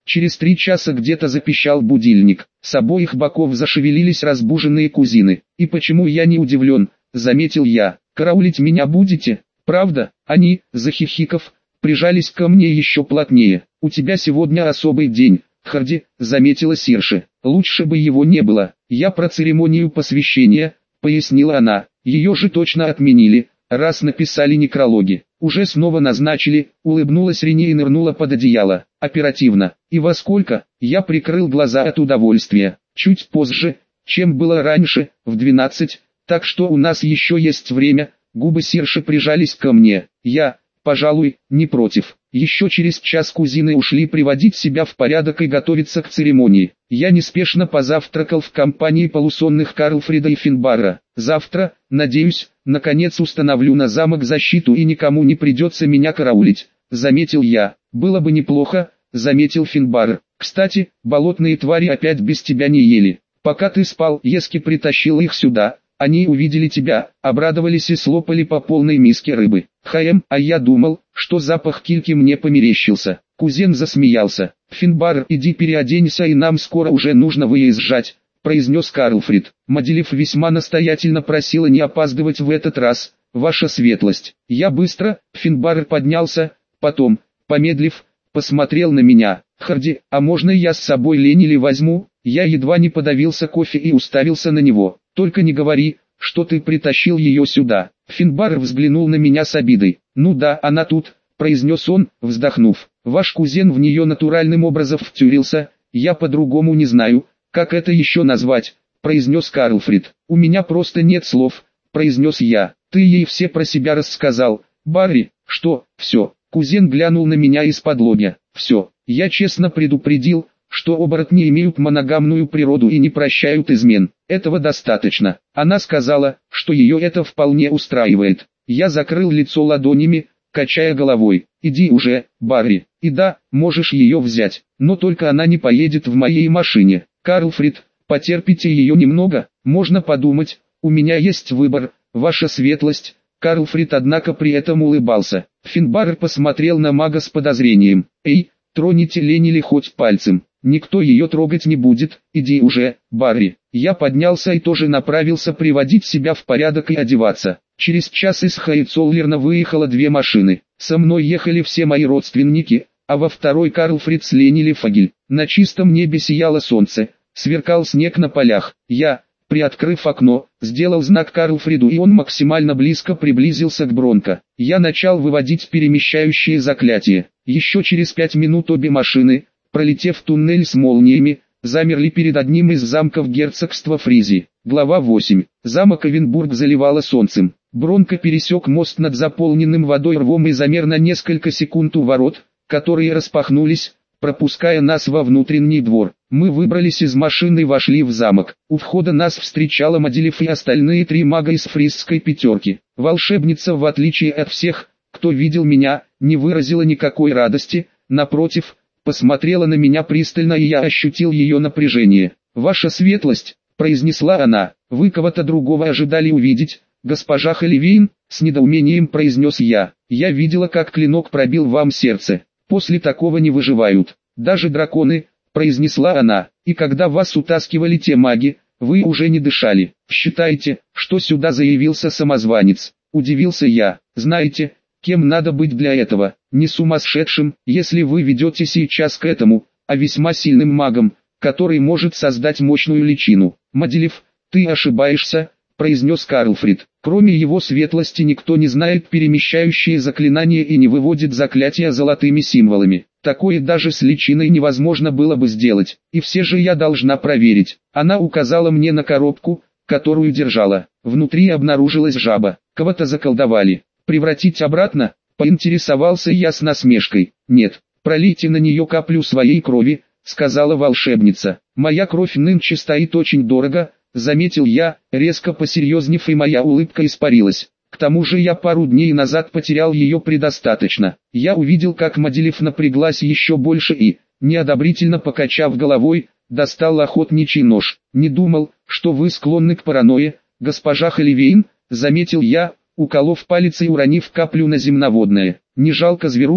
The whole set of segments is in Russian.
Через 3 часа где-то запищал будильник. С обоих боков зашевелились разбуженные кузины. «И почему я не удивлен?» — заметил я. «Караулить меня будете? Правда?» Они, захихиков, прижались ко мне еще плотнее. «У тебя сегодня особый день, Харди», — заметила Сирши. «Лучше бы его не было. Я про церемонию посвящения», — пояснила она. «Ее же точно отменили, раз написали некрологи. Уже снова назначили», — улыбнулась Рене и нырнула под одеяло. «Оперативно. И во сколько?» Я прикрыл глаза от удовольствия. «Чуть позже, чем было раньше, в 12, так что у нас еще есть время». Губы Сирши прижались ко мне. Я, пожалуй, не против. Еще через час кузины ушли приводить себя в порядок и готовиться к церемонии. Я неспешно позавтракал в компании полусонных Карлфрида и Финбара. Завтра, надеюсь, наконец установлю на замок защиту и никому не придется меня караулить, заметил я. Было бы неплохо, заметил Финбар. Кстати, болотные твари опять без тебя не ели. Пока ты спал, Ески притащил их сюда. Они увидели тебя, обрадовались и слопали по полной миске рыбы. А я думал, что запах кильки мне померещился. Кузен засмеялся. «Финбар, иди переоденься, и нам скоро уже нужно выезжать», — произнес Карлфрид. Маделев весьма настоятельно просила не опаздывать в этот раз, ваша светлость. Я быстро, Финбар поднялся, потом, помедлив, посмотрел на меня. «Харди, а можно я с собой Ленили возьму?» Я едва не подавился кофе и уставился на него. «Только не говори, что ты притащил ее сюда». Финбар взглянул на меня с обидой. «Ну да, она тут», — произнес он, вздохнув. «Ваш кузен в нее натуральным образом втюрился, я по-другому не знаю, как это еще назвать», — произнес Карлфрид. «У меня просто нет слов», — произнес я. «Ты ей все про себя рассказал, Барри?» «Что, все?» Кузен глянул на меня из-под лобья. «Все, я честно предупредил, что оборотни имеют моногамную природу и не прощают измен. Этого достаточно». Она сказала, что ее это вполне устраивает. Я закрыл лицо ладонями, качая головой. «Иди уже, Барри, и да, можешь ее взять, но только она не поедет в моей машине. Карлфрид, потерпите ее немного, можно подумать, у меня есть выбор, ваша светлость». Карлфрид однако при этом улыбался. Финбар посмотрел на мага с подозрением. «Эй, троните Ленили хоть пальцем. Никто ее трогать не будет, иди уже, Барри». Я поднялся и тоже направился приводить себя в порядок и одеваться. Через час из Хайцоллерна выехало 2 машины. Со мной ехали все мои родственники, а во второй Карлфрид с Ленили Фагель. На чистом небе сияло солнце, сверкал снег на полях. Я, приоткрыв окно, сделал знак Карлфриду, и он максимально близко приблизился к Бронко. Я начал выводить перемещающие заклятия. Еще через 5 минут обе машины, пролетев туннель с молниями, замерли перед одним из замков герцогства Фризи. Глава 8. Замок Эвенбург заливало солнцем. Бронко пересек мост над заполненным водой рвом и замер на несколько секунд у ворот, которые распахнулись, пропуская нас во внутренний двор. Мы выбрались из машины и вошли в замок. У входа нас встречала Маделев и остальные 3 мага из фризской пятерки. Волшебница, в отличие от всех, кто видел меня, не выразила никакой радости, напротив, посмотрела на меня пристально, и я ощутил ее напряжение. «Ваша светлость», — произнесла она, — «вы кого-то другого ожидали увидеть, госпожа Халивейн?» — с недоумением произнес я. «Я видела, как клинок пробил вам сердце. После такого не выживают. Даже драконы», — произнесла она, — «и когда вас утаскивали те маги, вы уже не дышали. Считайте, что сюда заявился самозванец». Удивился я. «Знаете, кем надо быть для этого? Не сумасшедшим, если вы ведете сейчас к этому, а весьма сильным магом, который может создать мощную личину». «Маделев, ты ошибаешься», — произнес Карлфрид. «Кроме его светлости никто не знает перемещающие заклинания и не выводит заклятия золотыми символами. Такое даже с личиной невозможно было бы сделать, и все же я должна проверить». Она указала мне на коробку, которую держала. Внутри обнаружилась жаба. «Кого-то заколдовали. Превратить обратно?» — поинтересовался я с насмешкой. «Нет, пролейте на нее каплю своей крови», — сказала волшебница. «Моя кровь нынче стоит очень дорого», — заметил я, резко посерьезнев, и моя улыбка испарилась. «К тому же я пару дней назад потерял ее предостаточно». Я увидел, как Маделев напряглась еще больше и, неодобрительно покачав головой, достал охотничий нож. «Не думал, что вы склонны к паранойе, госпожа Халивейн», — заметил я, уколов палец и уронив каплю на земноводное. «Не жалко зверушку?»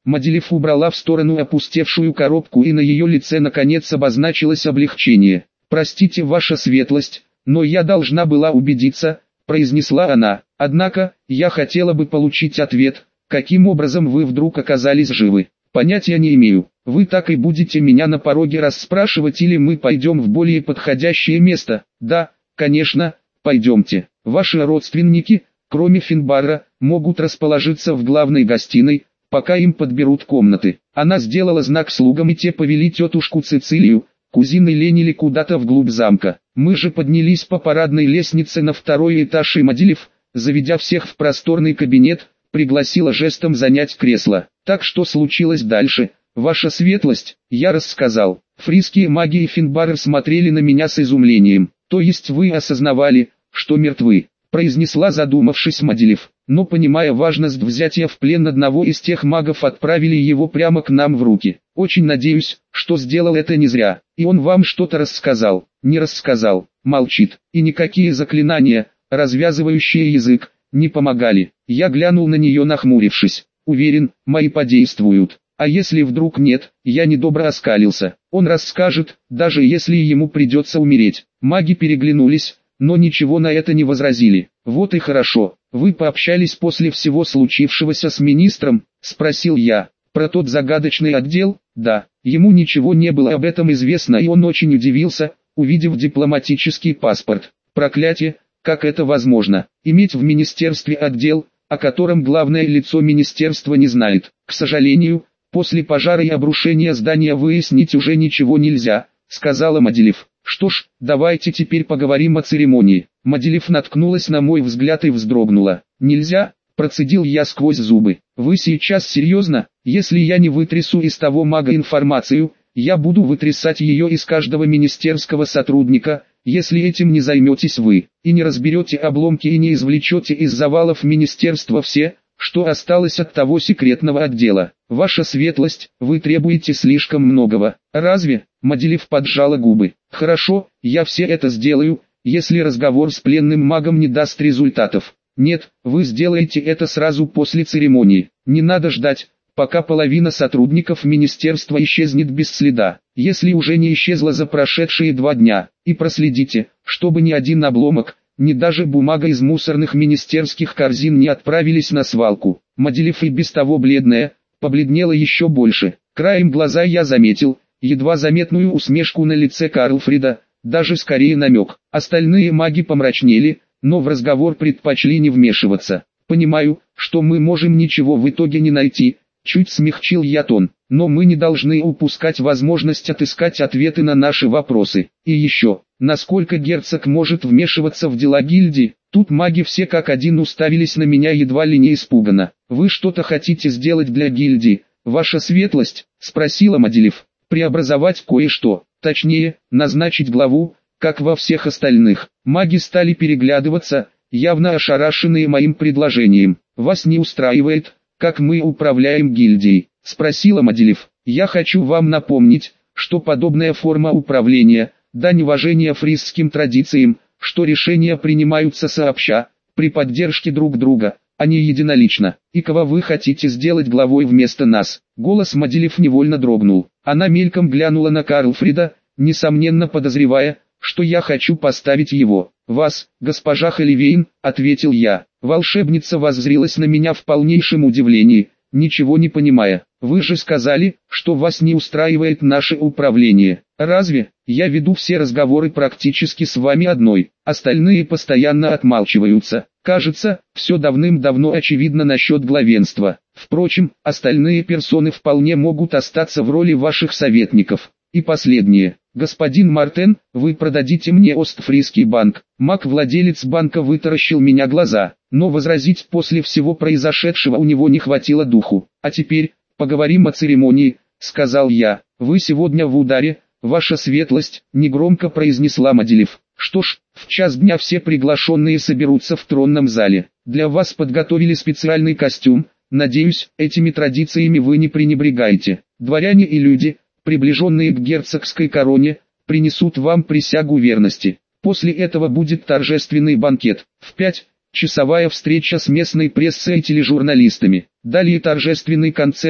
Мадилев убрала в сторону опустевшую коробку, и на ее лице наконец обозначилось облегчение. «Простите, ваша светлость, но я должна была убедиться», — произнесла она. «Однако, я хотела бы получить ответ, каким образом вы вдруг оказались живы. Понятия не имею. Вы так и будете меня на пороге расспрашивать, или мы пойдем в более подходящее место?» «Да, конечно, пойдемте. Ваши родственники, кроме Финбара, могут расположиться в главной гостиной, пока им подберут комнаты». Она сделала знак слугам, и те повели тетушку Цицилию, кузины Ленили, куда-то вглубь замка. Мы же поднялись по парадной лестнице на второй этаж, и Мадилев, заведя всех в просторный кабинет, пригласила жестом занять кресло. «Так что случилось дальше, ваша светлость?» Я рассказал. Фрисские маги и Финбары смотрели на меня с изумлением. «То есть вы осознавали, что мертвы?» произнесла, задумавшись, Мадилев. «Но, понимая важность взятия в плен одного из тех магов, отправили его прямо к нам в руки. Очень надеюсь, что сделал это не зря. И он вам что-то рассказал?» «Не рассказал, молчит. И никакие заклинания, развязывающие язык, не помогали». Я глянул на нее, нахмурившись. «Уверен, мои подействуют. А если вдруг нет?» Я недобро оскалился. «Он расскажет, даже если ему придется умереть». Маги переглянулись, но ничего на это не возразили. «Вот и хорошо. Вы пообщались после всего случившегося с министром?» — спросил я. «Про тот загадочный отдел?» «Да». Ему ничего не было об этом известно, и он очень удивился, увидев дипломатический паспорт. «Проклятие, как это возможно? Иметь в министерстве отдел, о котором главное лицо министерства не знает?» «К сожалению, после пожара и обрушения здания выяснить уже ничего нельзя», — сказала Мадилев. «Что ж, давайте теперь поговорим о церемонии». Мадилев наткнулась на мой взгляд и вздрогнула. «Нельзя», — процедил я сквозь зубы. «Вы сейчас серьезно? Если я не вытрясу из того мага информацию, я буду вытрясать ее из каждого министерского сотрудника, если этим не займетесь вы, и не разберете обломки и не извлечете из завалов министерства все, что осталось от того секретного отдела. Ваша светлость, вы требуете слишком многого. Разве?» Мадилев поджала губы. «Хорошо, я все это сделаю, если разговор с пленным магом не даст результатов. Нет, вы сделаете это сразу после церемонии. Не надо ждать, пока половина сотрудников министерства исчезнет без следа, если уже не исчезла за прошедшие 2 дня, и проследите, чтобы ни один обломок, ни даже бумага из мусорных министерских корзин не отправились на свалку». Мадилев, и без того бледная, побледнела еще больше. Краем глаза я заметил едва заметную усмешку на лице Карлфрида, даже скорее намек. Остальные маги помрачнели, но в разговор предпочли не вмешиваться. «Понимаю, что мы можем ничего в итоге не найти», — чуть смягчил я тон, «но мы не должны упускать возможность отыскать ответы на наши вопросы. И еще, насколько герцог может вмешиваться в дела гильдии?» Тут маги все как один уставились на меня едва ли не испуганно. «Вы что-то хотите сделать для гильдии, ваша светлость?» — спросила Мадилев. «Преобразовать кое-что, точнее, назначить главу, как во всех остальных». Маги стали переглядываться, явно ошарашенные моим предложением. «Вас не устраивает, как мы управляем гильдией?» — спросила Мадилев. «Я хочу вам напомнить, что подобная форма управления – дань уважения фрисским традициям, что решения принимаются сообща, при поддержке друг друга, а не единолично. И кого вы хотите сделать главой вместо нас?» Голос Мадилев невольно дрогнул. Она мельком глянула на Карлфрида, несомненно подозревая, что я хочу поставить его. «Вас, госпожа Холивейн», — ответил я. Волшебница воззрилась на меня в полнейшем удивлении, ничего не понимая. «Вы же сказали, что вас не устраивает наше управление. Разве? Я веду все разговоры практически с вами одной, остальные постоянно отмалчиваются. Кажется, все давным-давно очевидно насчет главенства. Впрочем, остальные персоны вполне могут остаться в роли ваших советников. И последнее. Господин Мартен, вы продадите мне Остфрийский банк». Маг-владелец банка вытаращил меня глаза, но возразить после всего произошедшего у него не хватило духу. «А теперь, поговорим о церемонии», — сказал я. «Вы сегодня в ударе, ваша светлость», — негромко произнесла Мадилев. «Что ж, в час дня все приглашенные соберутся в тронном зале. Для вас подготовили специальный костюм, надеюсь, этими традициями вы не пренебрегаете. Дворяне и люди, приближенные к герцогской короне, принесут вам присягу верности. После этого будет торжественный банкет. В 5-часовая встреча с местной прессой и тележурналистами. Далее торжественный концерт,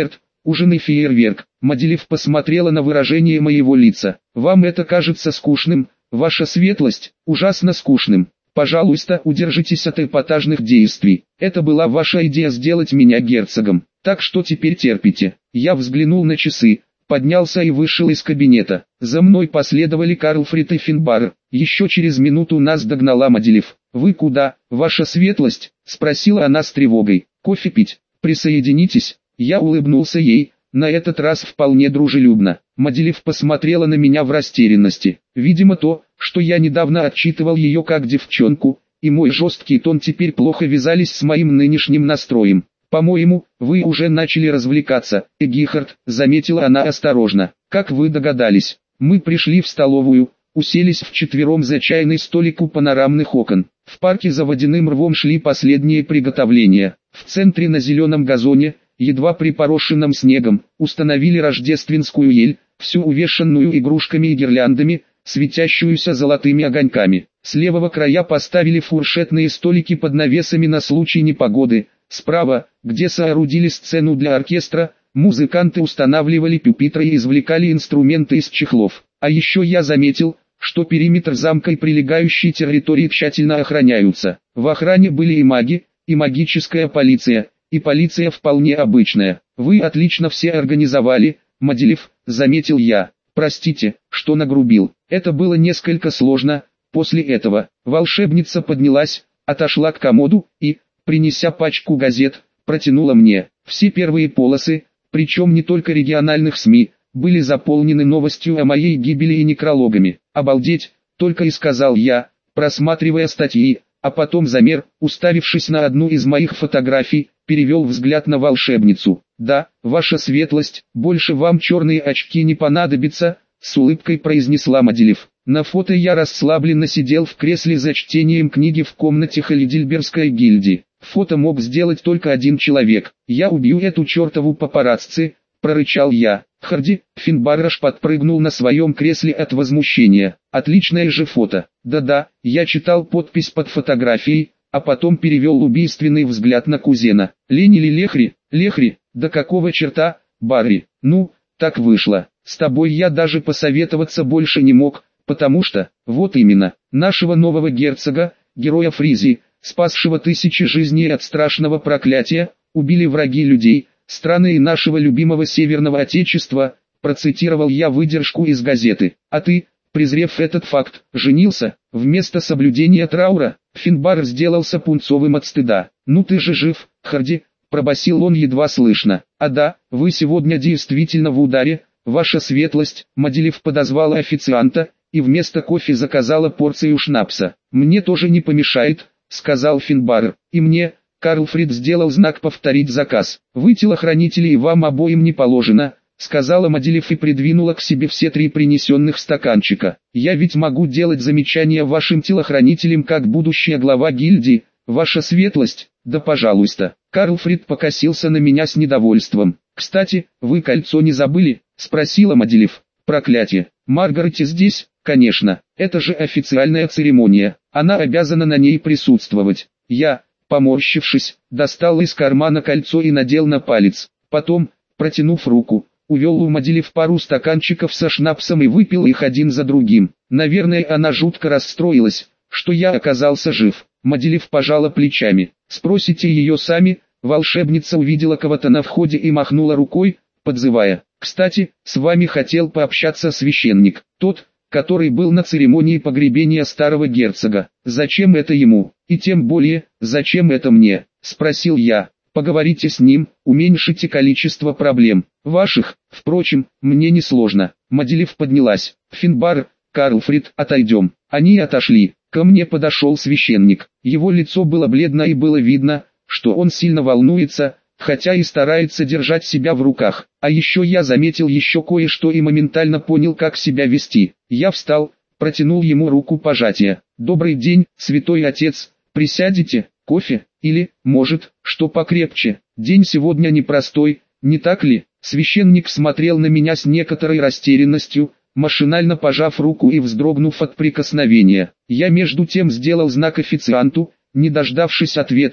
ужин и фейерверк. Маделев посмотрела на выражение моего лица. Вам это кажется скучным, ваша светлость, ужасно скучным. Пожалуйста, удержитесь от эпатажных действий. Это была ваша идея сделать меня герцогом. Так что теперь терпите. Я взглянул на часы, поднялся и вышел из кабинета. За мной последовали Карлфрид и Финбар. Еще через минуту нас догнала Маделев. «Вы куда, ваша светлость?» – спросила она с тревогой. «Кофе пить? Присоединитесь?» Я улыбнулся ей, на этот раз вполне дружелюбно. Маделев посмотрела на меня в растерянности. Видимо то, что я недавно отчитывал ее как девчонку, и мой жесткий тон теперь плохо вязались с моим нынешним настроем. «По-моему, вы уже начали развлекаться, Эгихард», — заметила она осторожно. «Как вы догадались?» Мы пришли в столовую, уселись вчетвером за чайный столик у панорамных окон. В парке за водяным рвом шли последние приготовления. В центре на зеленом газоне, едва припорошенном снегом, установили рождественскую ель, всю увешанную игрушками и гирляндами, светящуюся золотыми огоньками. С левого края поставили фуршетные столики под навесами на случай непогоды. Справа, где соорудили сцену для оркестра, музыканты устанавливали пюпитры и извлекали инструменты из чехлов. А еще я заметил, что периметр замка и прилегающие территории тщательно охраняются. В охране были и маги, и магическая полиция, и полиция вполне обычная. «Вы отлично все организовали, Маделев», — заметил я. «Простите, что нагрубил. Это было несколько сложно». После этого волшебница поднялась, отошла к комоду и, принеся пачку газет, протянула мне. Все первые полосы, причем не только региональных СМИ, были заполнены новостью о моей гибели и некрологами. «Обалдеть», — только и сказал я, просматривая статьи, а потом замер, уставившись на одну из моих фотографий, перевел взгляд на волшебницу. «Да, ваша светлость, больше вам черные очки не понадобятся», — с улыбкой произнесла Маделев. На фото я расслабленно сидел в кресле за чтением книги в комнате Хальдильбергской гильдии. Фото мог сделать только один человек. «Я убью эту чертову папарацци», — прорычал я. Харди, Финбарраш подпрыгнул на своем кресле от возмущения. «Отличное же фото». «Да-да», я читал подпись под фотографией, а потом перевел убийственный взгляд на кузена. «Лень или Лехри?» «Лехри, да какого черта, Барри?» «Ну, так вышло. С тобой я даже посоветоваться больше не мог, потому что, вот именно, нашего нового герцога, героя Фризии, спасшего тысячи жизней от страшного проклятия, убили враги людей, страны и нашего любимого северного отечества», процитировал я выдержку из газеты. «А ты, презрев этот факт, женился?» Вместо соблюдения траура, Финбар сделался пунцовым от стыда. «Ну ты же жив, Харди», пробасил он едва слышно. «А да, вы сегодня действительно в ударе, ваша светлость», Маделев подозвала официанта, и вместо кофе заказала порцию шнапса. «Мне тоже не помешает», — сказал Финбар. «И мне», — Карлфрид сделал знак повторить заказ. «Вы телохранители и вам обоим не положено», — сказала Маделев и придвинула к себе все 3 принесенных стаканчика. «Я ведь могу делать замечания вашим телохранителям как будущая глава гильдии, ваша светлость». «Да пожалуйста». Карлфрид покосился на меня с недовольством. «Кстати, вы кольцо не забыли?» — спросила Маделев. «Проклятие. Маргарете здесь?» «Конечно, это же официальная церемония, она обязана на ней присутствовать». Я, поморщившись, достал из кармана кольцо и надел на палец. Потом, протянув руку, увел у Маделев пару стаканчиков со шнапсом и выпил их один за другим. Наверное, она жутко расстроилась, что я оказался жив. Маделев пожала плечами. «Спросите ее сами». Волшебница увидела кого-то на входе и махнула рукой, подзывая. «Кстати, с вами хотел пообщаться священник, тот, который был на церемонии погребения старого герцога. Зачем это ему? И тем более, зачем это мне?» — спросил я. «Поговорите с ним, уменьшите количество проблем. Ваших, впрочем, мне не сложно». Маделев поднялась. «Финбар, Карлфрид, отойдем». Они отошли. Ко мне подошел священник. Его лицо было бледно и было видно, что он сильно волнуется, хотя и старается держать себя в руках. А еще я заметил еще кое-что и моментально понял, как себя вести. Я встал, протянул ему руку пожатия. «Добрый день, святой отец, присядете, кофе, или, может, что покрепче? День сегодня непростой, не так ли?» Священник смотрел на меня с некоторой растерянностью, машинально пожав руку и вздрогнув от прикосновения. Я между тем сделал знак официанту, не дождавшись ответа,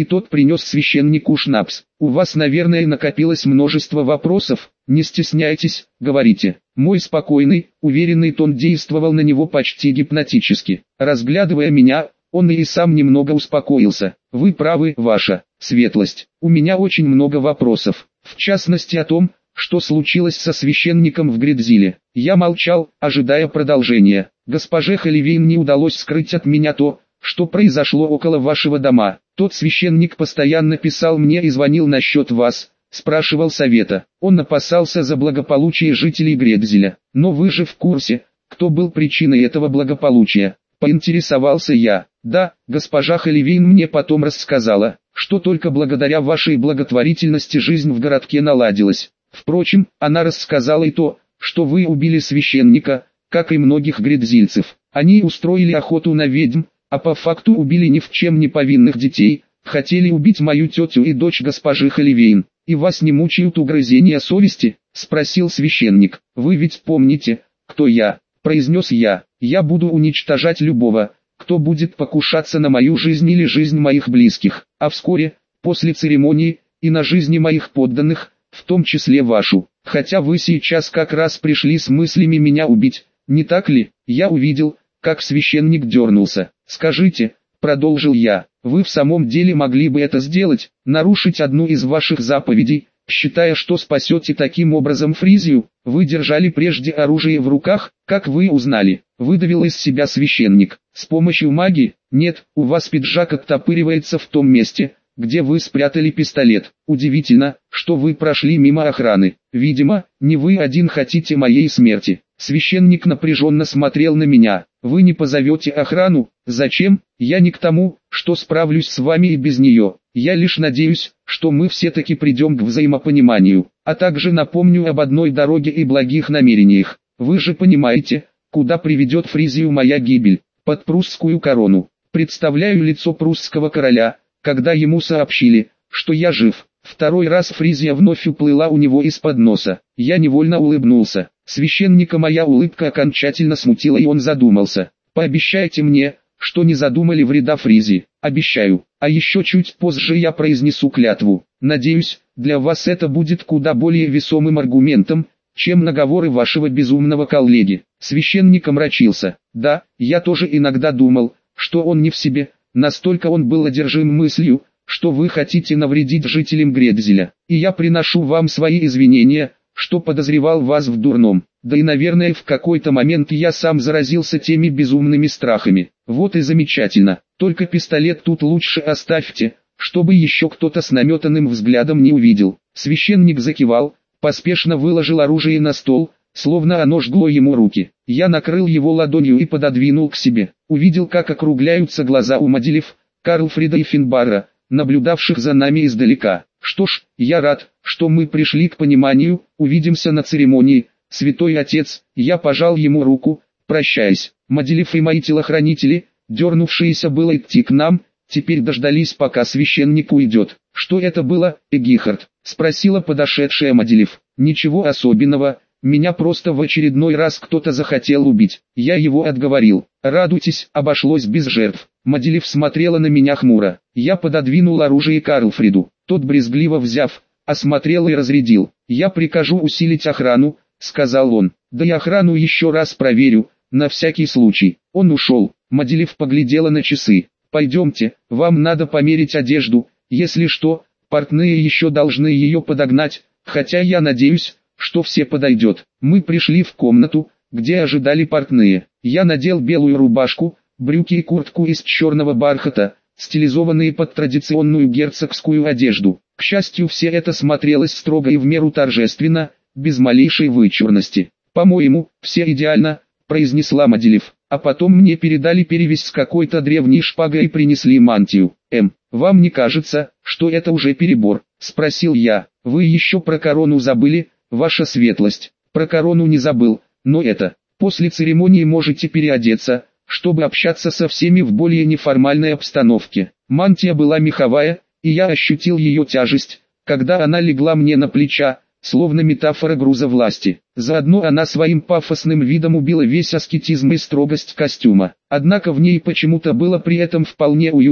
и тот принес священнику шнапс. «У вас, наверное, накопилось множество вопросов, не стесняйтесь, говорите». Мой спокойный, уверенный тон действовал на него почти гипнотически. Разглядывая меня, он и сам немного успокоился. «Вы правы, ваша светлость. У меня очень много вопросов, в частности о том, что случилось со священником в Гредзиле». Я молчал, ожидая продолжения. «Госпоже Холивейн не удалось скрыть от меня то, что произошло около вашего дома. Тот священник постоянно писал мне и звонил насчет вас, спрашивал совета. Он опасался за благополучие жителей Гредзиля. Но вы же в курсе, кто был причиной этого благополучия?» Поинтересовался я. «Да, госпожа Холивейн мне потом рассказала, что только благодаря вашей благотворительности жизнь в городке наладилась. Впрочем, она рассказала и то, что вы убили священника, как и многих гредзильцев. Они устроили охоту на ведьм, а по факту убили ни в чем не повинных детей, хотели убить мою тетю и дочь госпожи Холивейн. И вас не мучают угрызения совести?» — спросил священник. «Вы ведь помните, кто я?» — произнес я. «Я буду уничтожать любого, кто будет покушаться на мою жизнь или жизнь моих близких, а вскоре, после церемонии, и на жизни моих подданных, в том числе вашу. Хотя вы сейчас как раз пришли с мыслями меня убить, не так ли?» Я увидел, как священник дернулся. «Скажите», — продолжил я, — «вы в самом деле могли бы это сделать, нарушить одну из ваших заповедей, считая, что спасете таким образом Фризию? Вы держали прежде оружие в руках, как вы узнали?» — выдавил из себя священник. «С помощью магии? Нет, у вас пиджак оттопыривается в том месте, где вы спрятали пистолет. Удивительно, что вы прошли мимо охраны. Видимо, не вы один хотите моей смерти». Священник напряженно смотрел на меня. «Вы не позовете охрану? Зачем? Я не к тому, что справлюсь с вами и без нее. Я лишь надеюсь, что мы все-таки придем к взаимопониманию. А также напомню об одной дороге и благих намерениях. Вы же понимаете, куда приведет Фризию моя гибель? Под прусскую корону. Представляю лицо прусского короля, когда ему сообщили, что я жив». Второй раз Фризия вновь уплыла у него из-под носа. Я невольно улыбнулся. Священника моя улыбка окончательно смутила, и он задумался. «Пообещайте мне, что не задумали вреда Фризии». «Обещаю. А еще чуть позже я произнесу клятву. Надеюсь, для вас это будет куда более весомым аргументом, чем наговоры вашего безумного коллеги». Священник омрачился. «Да, я тоже иногда думал, что он не в себе, настолько он был одержим мыслью, что вы хотите навредить жителям Гредзиля. И я приношу вам свои извинения, что подозревал вас в дурном. Да и, наверное, в какой-то момент я сам заразился теми безумными страхами. Вот и замечательно. Только пистолет тут лучше оставьте, чтобы еще кто-то с наметанным взглядом не увидел». Священник закивал, поспешно выложил оружие на стол, словно оно жгло ему руки. Я накрыл его ладонью и пододвинул к себе. Увидел, как округляются глаза у Мадилев, Карлфрида и Финбара, наблюдавших за нами издалека. «Что ж, я рад, что мы пришли к пониманию, увидимся на церемонии, святой отец». Я пожал ему руку, прощаясь. Мадилев и мои телохранители, дернувшиеся было идти к нам, теперь дождались, пока священник уйдет. «Что это было, Эгихард?» — спросила подошедшая Мадилев. «Ничего особенного, меня просто в очередной раз кто-то захотел убить. Я его отговорил. Радуйтесь, обошлось без жертв». Мадилев смотрела на меня хмуро. Я пододвинул оружие Карлфриду. Тот, брезгливо взяв, осмотрел и разрядил. «Я прикажу усилить охрану», — сказал он. «Да и охрану еще раз проверю, на всякий случай». Он ушел. Мадилев поглядела на часы. «Пойдемте, вам надо померить одежду, если что, портные еще должны ее подогнать, хотя я надеюсь, что все подойдет». Мы пришли в комнату, где ожидали портные. Я надел белую рубашку, брюки и куртку из черного бархата, стилизованные под традиционную герцогскую одежду. К счастью, все это смотрелось строго и в меру торжественно, без малейшей вычурности. «По-моему, все идеально», — произнесла Мадилев. А потом мне передали перевязь с какой-то древней шпагой и принесли мантию. «Вам не кажется, что это уже перебор?» — спросил я. «Вы еще про корону забыли, ваша светлость?» «Про корону не забыл, но это. После церемонии можете переодеться, чтобы общаться со всеми в более неформальной обстановке». Мантия была меховая, и я ощутил ее тяжесть, когда она легла мне на плеча, словно метафора груза власти. Заодно она своим пафосным видом убила весь аскетизм и строгость костюма. Однако в ней почему-то было при этом вполне уютно,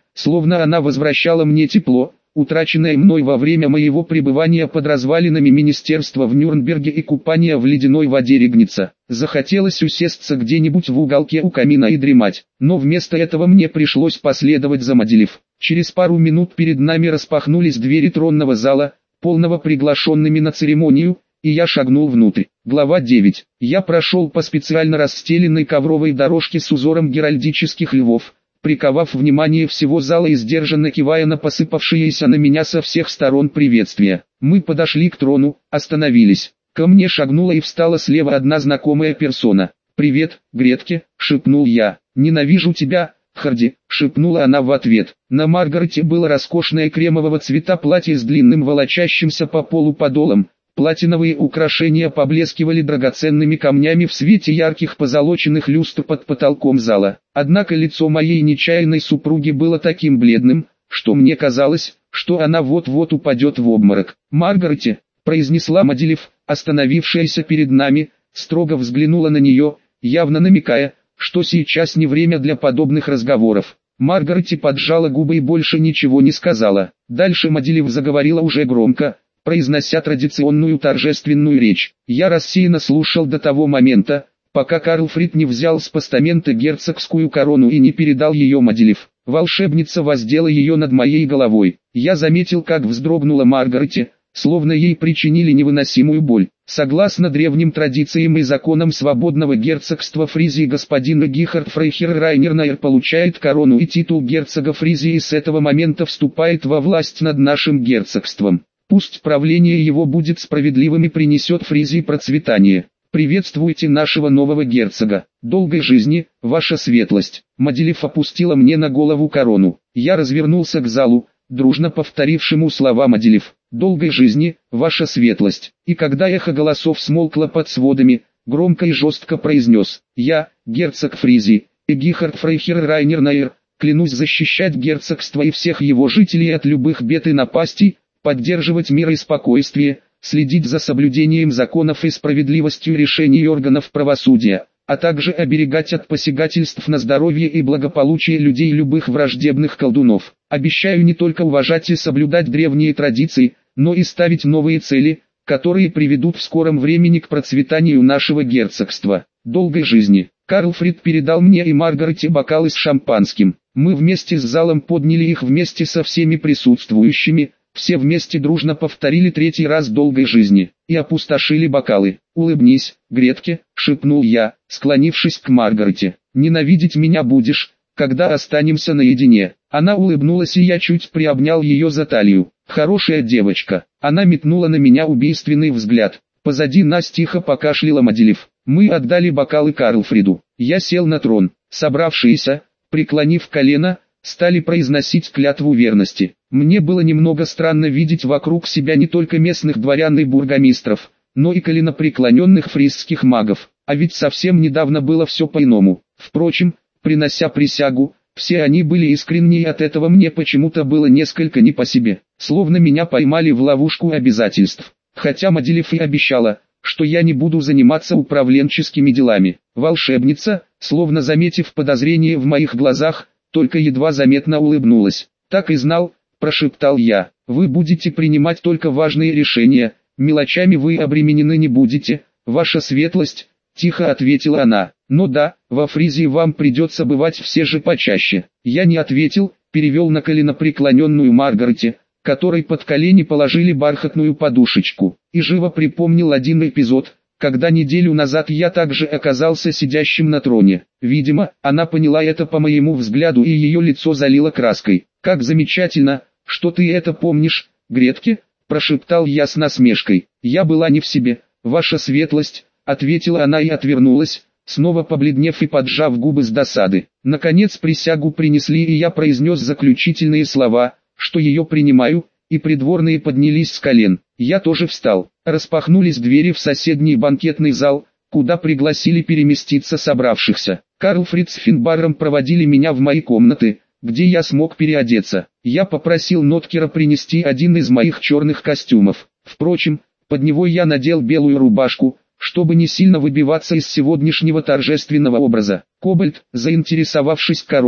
словно она возвращала мне тепло, утраченное мной во время моего пребывания под развалинами министерства в Нюрнберге и купания в ледяной воде Регница. Захотелось усесться где-нибудь в уголке у камина и дремать, но вместо этого мне пришлось последовать за Мадилев. Через пару минут перед нами распахнулись двери тронного зала, полного приглашенными на церемонию, и я шагнул внутрь. Глава 9. Я прошел по специально расстеленной ковровой дорожке с узором геральдических львов, приковав внимание всего зала и сдержанно кивая на посыпавшиеся на меня со всех сторон приветствия. Мы подошли к трону, остановились. Ко мне шагнула и встала слева одна знакомая персона. «Привет, Гретке», — шепнул я. «Ненавижу тебя, Харди», — шепнула она в ответ. На Маргарете было роскошное кремового цвета платье с длинным волочащимся по полу подолом. Платиновые украшения поблескивали драгоценными камнями в свете ярких позолоченных люстр под потолком зала. Однако лицо моей нечаянной супруги было таким бледным, что мне казалось, что она вот-вот упадет в обморок. «Маргарете», — произнесла Мадилев, остановившаяся перед нами, строго взглянула на нее, явно намекая, что сейчас не время для подобных разговоров. Маргарете поджала губы и больше ничего не сказала. Дальше Мадилев заговорила уже громко, произнося традиционную торжественную речь. Я рассеянно слушал до того момента, пока Карлфрид не взял с постамента герцогскую корону и не передал ее Мадилев. Волшебница воздела ее над моей головой. Я заметил, как вздрогнула Маргарете, словно ей причинили невыносимую боль. Согласно древним традициям и законам свободного герцогства Фризии, господин Гихард Фрейхер Райнернайер получает корону и титул герцога Фризии и с этого момента вступает во власть над нашим герцогством. Пусть правление его будет справедливым и принесет Фризии процветание. Приветствуйте нашего нового герцога. Долгой жизни, ваша светлость. Мадилев опустила мне на голову корону. Я развернулся к залу, дружно повторившему слова Мадилев. Долгой жизни, ваша светлость. И когда эхо голосов смолкло под сводами, громко и жестко произнес: «Я, герцог Фризии, Эгихард Фрейхер Райнернайер, клянусь защищать герцогство и всех его жителей от любых бед и напастей, поддерживать мир и спокойствие, следить за соблюдением законов и справедливостью решений органов правосудия, а также оберегать от посягательств на здоровье и благополучие людей любых враждебных колдунов. Обещаю не только уважать и соблюдать древние традиции, но и ставить новые цели, которые приведут в скором времени к процветанию нашего герцогства. Долгой жизни». Карлфрид передал мне и Маргарете бокалы с шампанским. Мы вместе с залом подняли их вместе со всеми присутствующими. Все вместе дружно повторили третий раз долгой жизни и опустошили бокалы. «Улыбнись, Гретке», — шепнул я, склонившись к Маргарете. «Ненавидеть меня будешь, когда останемся наедине». Она улыбнулась, и я чуть приобнял ее за талию. «Хорошая девочка». Она метнула на меня убийственный взгляд. Позади нас тихо покашляла Мадилев. Мы отдали бокалы Карлфриду. Я сел на трон. Собравшиеся, преклонив колено, стали произносить клятву верности. Мне было немного странно видеть вокруг себя не только местных дворян и бургомистров, но и коленопреклоненных фризских магов. А ведь совсем недавно было все по-иному. Впрочем, принося присягу, все они были искренни, и от этого мне почему-то было несколько не по себе. Словно меня поймали в ловушку обязательств. Хотя Мадилев и обещала, что я не буду заниматься управленческими делами. Волшебница, словно заметив подозрение в моих глазах, только едва заметно улыбнулась. «Так и знал», — прошептал я. «Вы будете принимать только важные решения, мелочами вы обременены не будете, ваша светлость», — тихо ответила она. «Но да, во Фризии вам придется бывать все же почаще». Я не ответил, перевел на коленопреклоненную Маргарете, которой под колени положили бархатную подушечку, и живо припомнил один эпизод, когда неделю назад я также оказался сидящим на троне. Видимо, она поняла это по моему взгляду, и ее лицо залило краской. «Как замечательно, что ты это помнишь, Гретке», — прошептал я с насмешкой. «Я была не в себе, ваша светлость», — ответила она и отвернулась, снова побледнев и поджав губы с досады. Наконец присягу принесли, и я произнес заключительные слова, что ее принимаю, и придворные поднялись с колен. Я тоже встал. Распахнулись двери в соседний банкетный зал, куда пригласили переместиться собравшихся. Карлфрид с Финбаром проводили меня в мои комнаты, где я смог переодеться. Я попросил Ноткера принести один из моих черных костюмов. Впрочем, под него я надел белую рубашку, чтобы не сильно выбиваться из сегодняшнего торжественного образа. Кобальт, заинтересовавшись короной,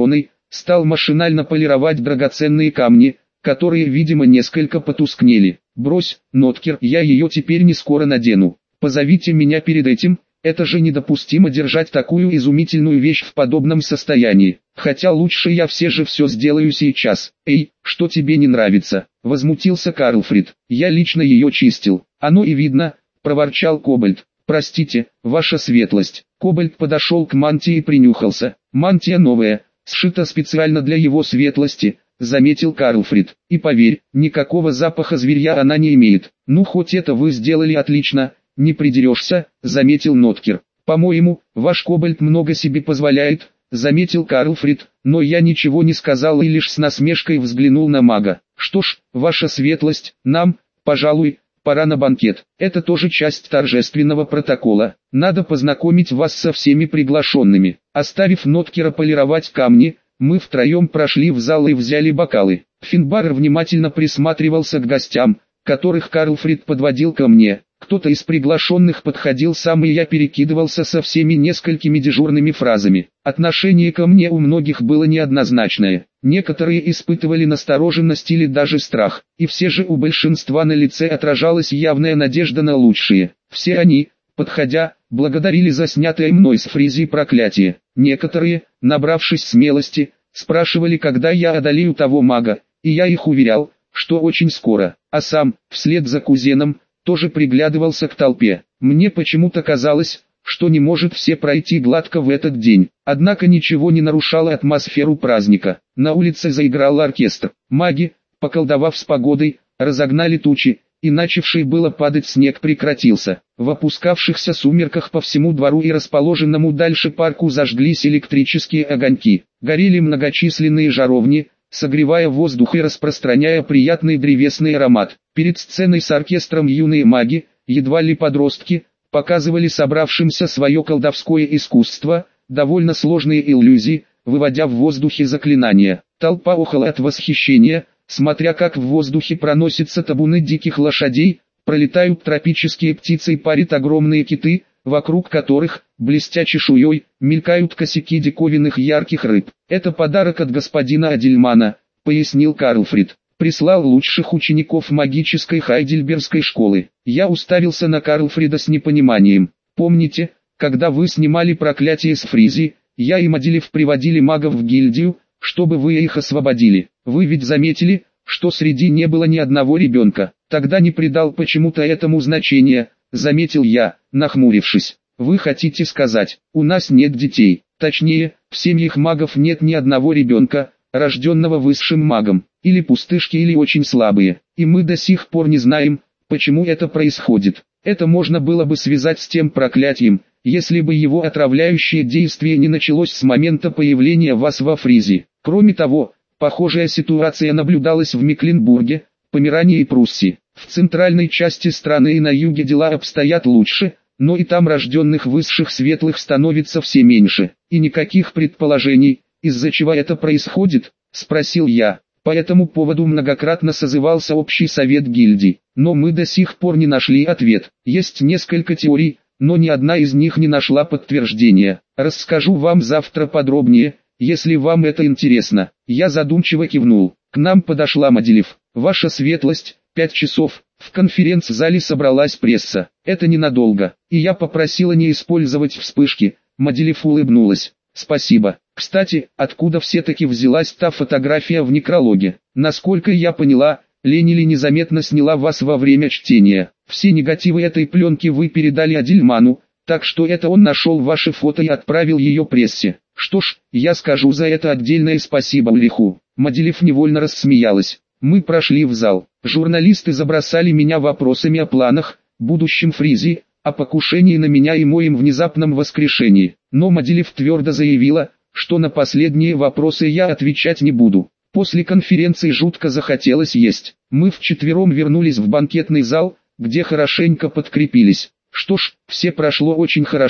стал машинально полировать драгоценные камни, которые, видимо, несколько потускнели. «Брось, Ноткер, я ее теперь не скоро надену. Позовите меня перед этим, это же недопустимо держать такую изумительную вещь в подобном состоянии. Хотя лучше я все сделаю сейчас». «Эй, что тебе не нравится?» — возмутился Карлфрид. «Я лично ее чистил. Оно и видно», — проворчал Кобальт. «Простите, ваша светлость». Кобальт подошел к мантии и принюхался. «Мантия новая, сшита специально для его светлости», — заметил Карлфрид. «И поверь, никакого запаха зверья она не имеет». «Ну хоть это вы сделали отлично, не придерешься», — заметил Ноткер. «По-моему, ваш Кобальт много себе позволяет», — заметил Карлфрид, но я ничего не сказал и лишь с насмешкой взглянул на мага. «Что ж, ваша светлость, нам, пожалуй, пора на банкет. Это тоже часть торжественного протокола. Надо познакомить вас со всеми приглашенными». Оставив Ноткера полировать камни, мы втроем прошли в зал и взяли бокалы. Финбар внимательно присматривался к гостям, которых Карлфрид подводил ко мне. Кто-то из приглашенных подходил сам, и я перекидывался со всеми несколькими дежурными фразами. Отношение ко мне у многих было неоднозначное. Некоторые испытывали настороженность или даже страх, и все же у большинства на лице отражалась явная надежда на лучшее. Все они, подходя, благодарили за снятое мной с Фризии проклятие. Некоторые, набравшись смелости, спрашивали, когда я одолею того мага, и я их уверял, что очень скоро, а сам, вслед за кузеном, тоже приглядывался к толпе. Мне почему-то казалось, что не может все пройти гладко в этот день. Однако ничего не нарушало атмосферу праздника. На улице заиграл оркестр. Маги, поколдовав с погодой, разогнали тучи, и начавший было падать снег прекратился. В опускавшихся сумерках по всему двору и расположенному дальше парку зажглись электрические огоньки. Горели многочисленные жаровни, согревая воздух и распространяя приятный древесный аромат. Перед сценой с оркестром юные маги, едва ли подростки, показывали собравшимся свое колдовское искусство, довольно сложные иллюзии, выводя в воздухе заклинания. Толпа охала от восхищения, смотря как в воздухе проносятся табуны диких лошадей, пролетают тропические птицы и парят огромные киты, вокруг которых, блестя чешуей, мелькают косяки диковинных ярких рыб. «Это подарок от господина Адельмана», — пояснил Карлфрид. «Прислал лучших учеников магической Хайдельбергской школы». Я уставился на Карлфрида с непониманием. «Помните, когда вы снимали проклятие с Фризии, я и Мадилев приводили магов в гильдию, чтобы вы их освободили? Вы ведь заметили, что среди не было ни одного ребенка?» «Тогда не придал почему-то этому значения», — заметил я, нахмурившись. «Вы хотите сказать, у нас нет детей? Точнее, в семьях магов нет ни одного ребенка, рожденного высшим магом, или пустышки, или очень слабые, и мы до сих пор не знаем, почему это происходит. Это можно было бы связать с тем проклятием, если бы его отравляющее действие не началось с момента появления вас во Фризии. Кроме того, похожая ситуация наблюдалась в Мекленбурге, Померании и Пруссии. В центральной части страны и на юге дела обстоят лучше, но и там рожденных высших светлых становится все меньше. И никаких предположений, из-за чего это происходит, спросил я. По этому поводу многократно созывался общий совет гильдий, но мы до сих пор не нашли ответ. Есть несколько теорий, но ни одна из них не нашла подтверждения. Расскажу вам завтра подробнее, если вам это интересно. Я задумчиво кивнул. К нам подошла Мадилев. «Ваша светлость, 5 часов». В конференц-зале собралась пресса. «Это ненадолго, и я попросила не использовать вспышки». Мадилев улыбнулась. «Спасибо. Кстати, откуда все-таки взялась та фотография в некрологе? Насколько я поняла, Ленили незаметно сняла вас во время чтения. Все негативы этой пленки вы передали Адельману, так что это он нашел ваше фото и отправил ее прессе. Что ж, я скажу за это отдельное спасибо Ульриху». Мадилев невольно рассмеялась. Мы прошли в зал. Журналисты забросали меня вопросами о планах, будущем Фризии, о покушении на меня и моем внезапном воскрешении. Но Мадилев твердо заявила, что на последние вопросы я отвечать не буду. После конференции жутко захотелось есть. Мы вчетвером вернулись в банкетный зал, где хорошенько подкрепились. Что ж, все прошло очень хорошо,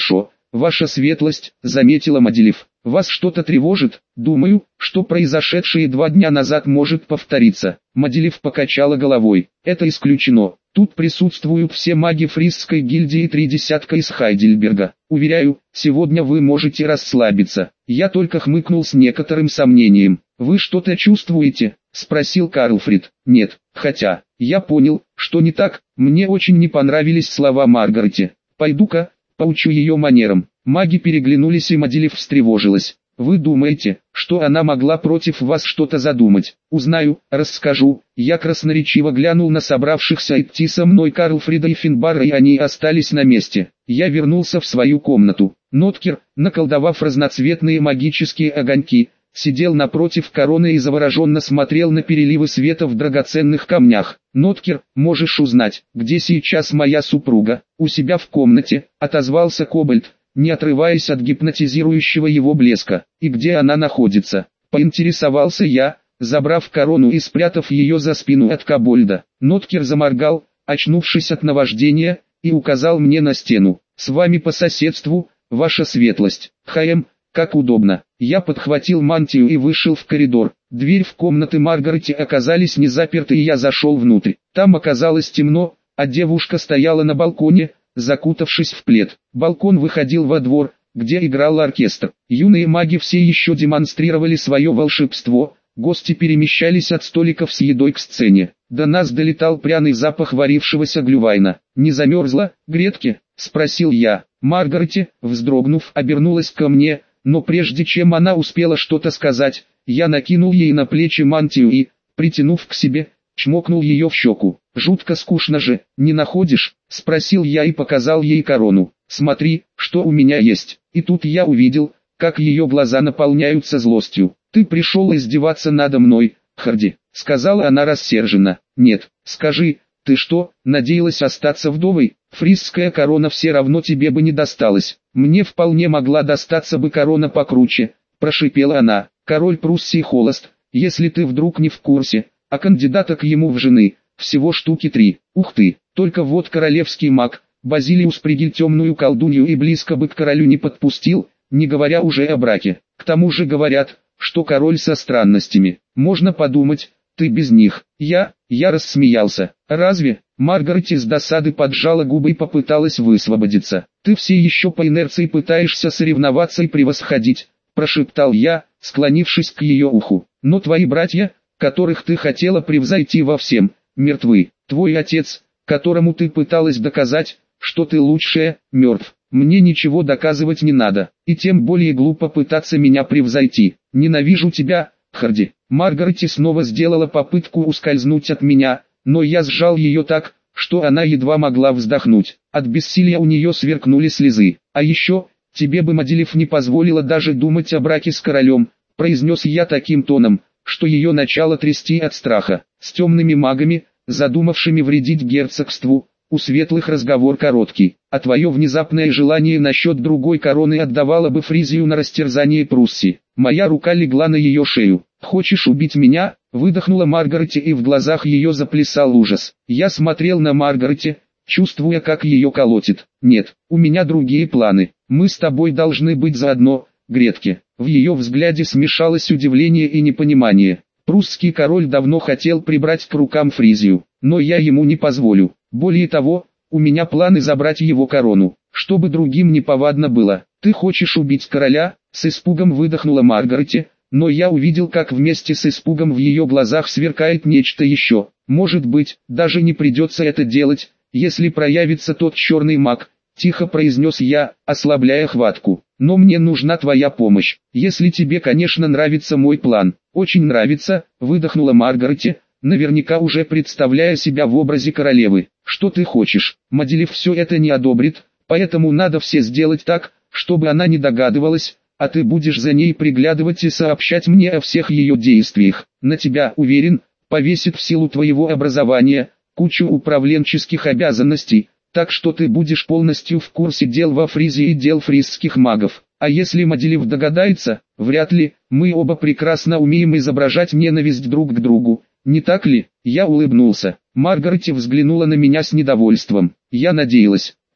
ваша светлость, заметила Маделев. Вас что-то тревожит? Думаю, что произошедшее 2 дня назад может повториться. Маделев покачала головой. Это исключено. Тут присутствуют все маги Фрисской гильдии и 3 десятка из Хайдельберга. Уверяю, сегодня вы можете расслабиться. Я только хмыкнул с некоторым сомнением. Вы что-то чувствуете? Спросил Карлфрид. Нет, хотя, я понял, что не так. Мне очень не понравились слова Маргарете. Пойду-ка, поучу ее манерам. Маги переглянулись и Маделев встревожилась. Вы думаете, что она могла против вас что-то задумать? Узнаю, расскажу. Я красноречиво глянул на собравшихся идти со мной Карлфрида и Финбара, и они остались на месте. Я вернулся в свою комнату. Ноткер, наколдовав разноцветные магические огоньки, сидел напротив короны и завороженно смотрел на переливы света в драгоценных камнях. «Ноткер, можешь узнать, где сейчас моя супруга?» «У себя в комнате», — отозвался Кобальт, не отрываясь от гипнотизирующего его блеска. «И где она находится?» — поинтересовался я, забрав корону и спрятав ее за спину от Кобальда. Ноткер заморгал, очнувшись от наваждения, и указал мне на стену. «С вами по соседству, ваша светлость». Как удобно. Я подхватил мантию и вышел в коридор. Дверь в комнаты Маргарети оказались не заперты, и я зашел внутрь. Там оказалось темно, а девушка стояла на балконе, закутавшись в плед. Балкон выходил во двор, где играл оркестр. Юные маги все еще демонстрировали свое волшебство. Гости перемещались от столиков с едой к сцене. До нас долетал пряный запах варившегося глювайна. «Не замерзла, Гретке?» — спросил я. Маргарети, вздрогнув, обернулась ко мне. Но прежде чем она успела что-то сказать, я накинул ей на плечи мантию и, притянув к себе, чмокнул ее в щеку. «Жутко скучно же, не находишь?» — спросил я и показал ей корону. «Смотри, что у меня есть». И тут я увидел, как ее глаза наполняются злостью. «Ты пришел издеваться надо мной, Харди», — сказала она рассерженно. «Нет, скажи, ты что, надеялась остаться вдовой? Фрисская корона все равно тебе бы не досталась. Мне вполне могла достаться бы корона покруче», — прошипела она. «Король Пруссии холост, если ты вдруг не в курсе, а кандидата к ему в жены, всего штуки 3. Ух ты, только вот королевский маг, Базилиус Пригель темную колдунью и близко бы к королю не подпустил, не говоря уже о браке. К тому же говорят, что король со странностями. Можно подумать, ты без них». Я рассмеялся. «Разве?» Маргарети с досады поджала губы и попыталась высвободиться. «Ты все еще по инерции пытаешься соревноваться и превосходить», — прошептал я, склонившись к ее уху. «Но твои братья, которых ты хотела превзойти во всем, мертвы. Твой отец, которому ты пыталась доказать, что ты лучшая, мертв. Мне ничего доказывать не надо, и тем более глупо пытаться меня превзойти. Ненавижу тебя, Харди». Маргарети снова сделала попытку ускользнуть от меня, но я сжал ее так, что она едва могла вздохнуть. От бессилия у нее сверкнули слезы. «А еще, тебе бы Маделев не позволила даже думать о браке с королем», — произнес я таким тоном, что ее начало трясти от страха. «С темными магами, задумавшими вредить герцогству, у светлых разговор короткий, а твое внезапное желание насчет другой короны отдавало бы Фризию на растерзание Пруссии». Моя рука легла на ее шею. «Хочешь убить меня?» — выдохнула Маргарети, и в глазах ее заплясал ужас. Я смотрел на Маргарети, чувствуя, как ее колотит. «Нет, у меня другие планы. Мы с тобой должны быть заодно, Гретке». В ее взгляде смешалось удивление и непонимание. Прусский король давно хотел прибрать к рукам Фризию, но я ему не позволю. Более того, у меня планы забрать его корону, чтобы другим неповадно было. «Ты хочешь убить короля?» — с испугом выдохнула Маргарети, но я увидел, как вместе с испугом в ее глазах сверкает нечто еще. «Может быть, даже не придется это делать, если проявится тот черный маг», — тихо произнес я, ослабляя хватку. «Но мне нужна твоя помощь, если тебе, конечно, нравится мой план». «Очень нравится», — выдохнула Маргарети, наверняка уже представляя себя в образе королевы. «Что ты хочешь?» Маделев все это не одобрит, поэтому надо все сделать так, чтобы она не догадывалась, а ты будешь за ней приглядывать и сообщать мне о всех ее действиях. На тебя, уверен, повесит в силу твоего образования кучу управленческих обязанностей, так что ты будешь полностью в курсе дел во Фризии и дел фризских магов. А если Маделев догадается, вряд ли, мы оба прекрасно умеем изображать ненависть друг к другу, не так ли?» Я улыбнулся. Маргарети взглянула на меня с недовольством. «Я надеялась.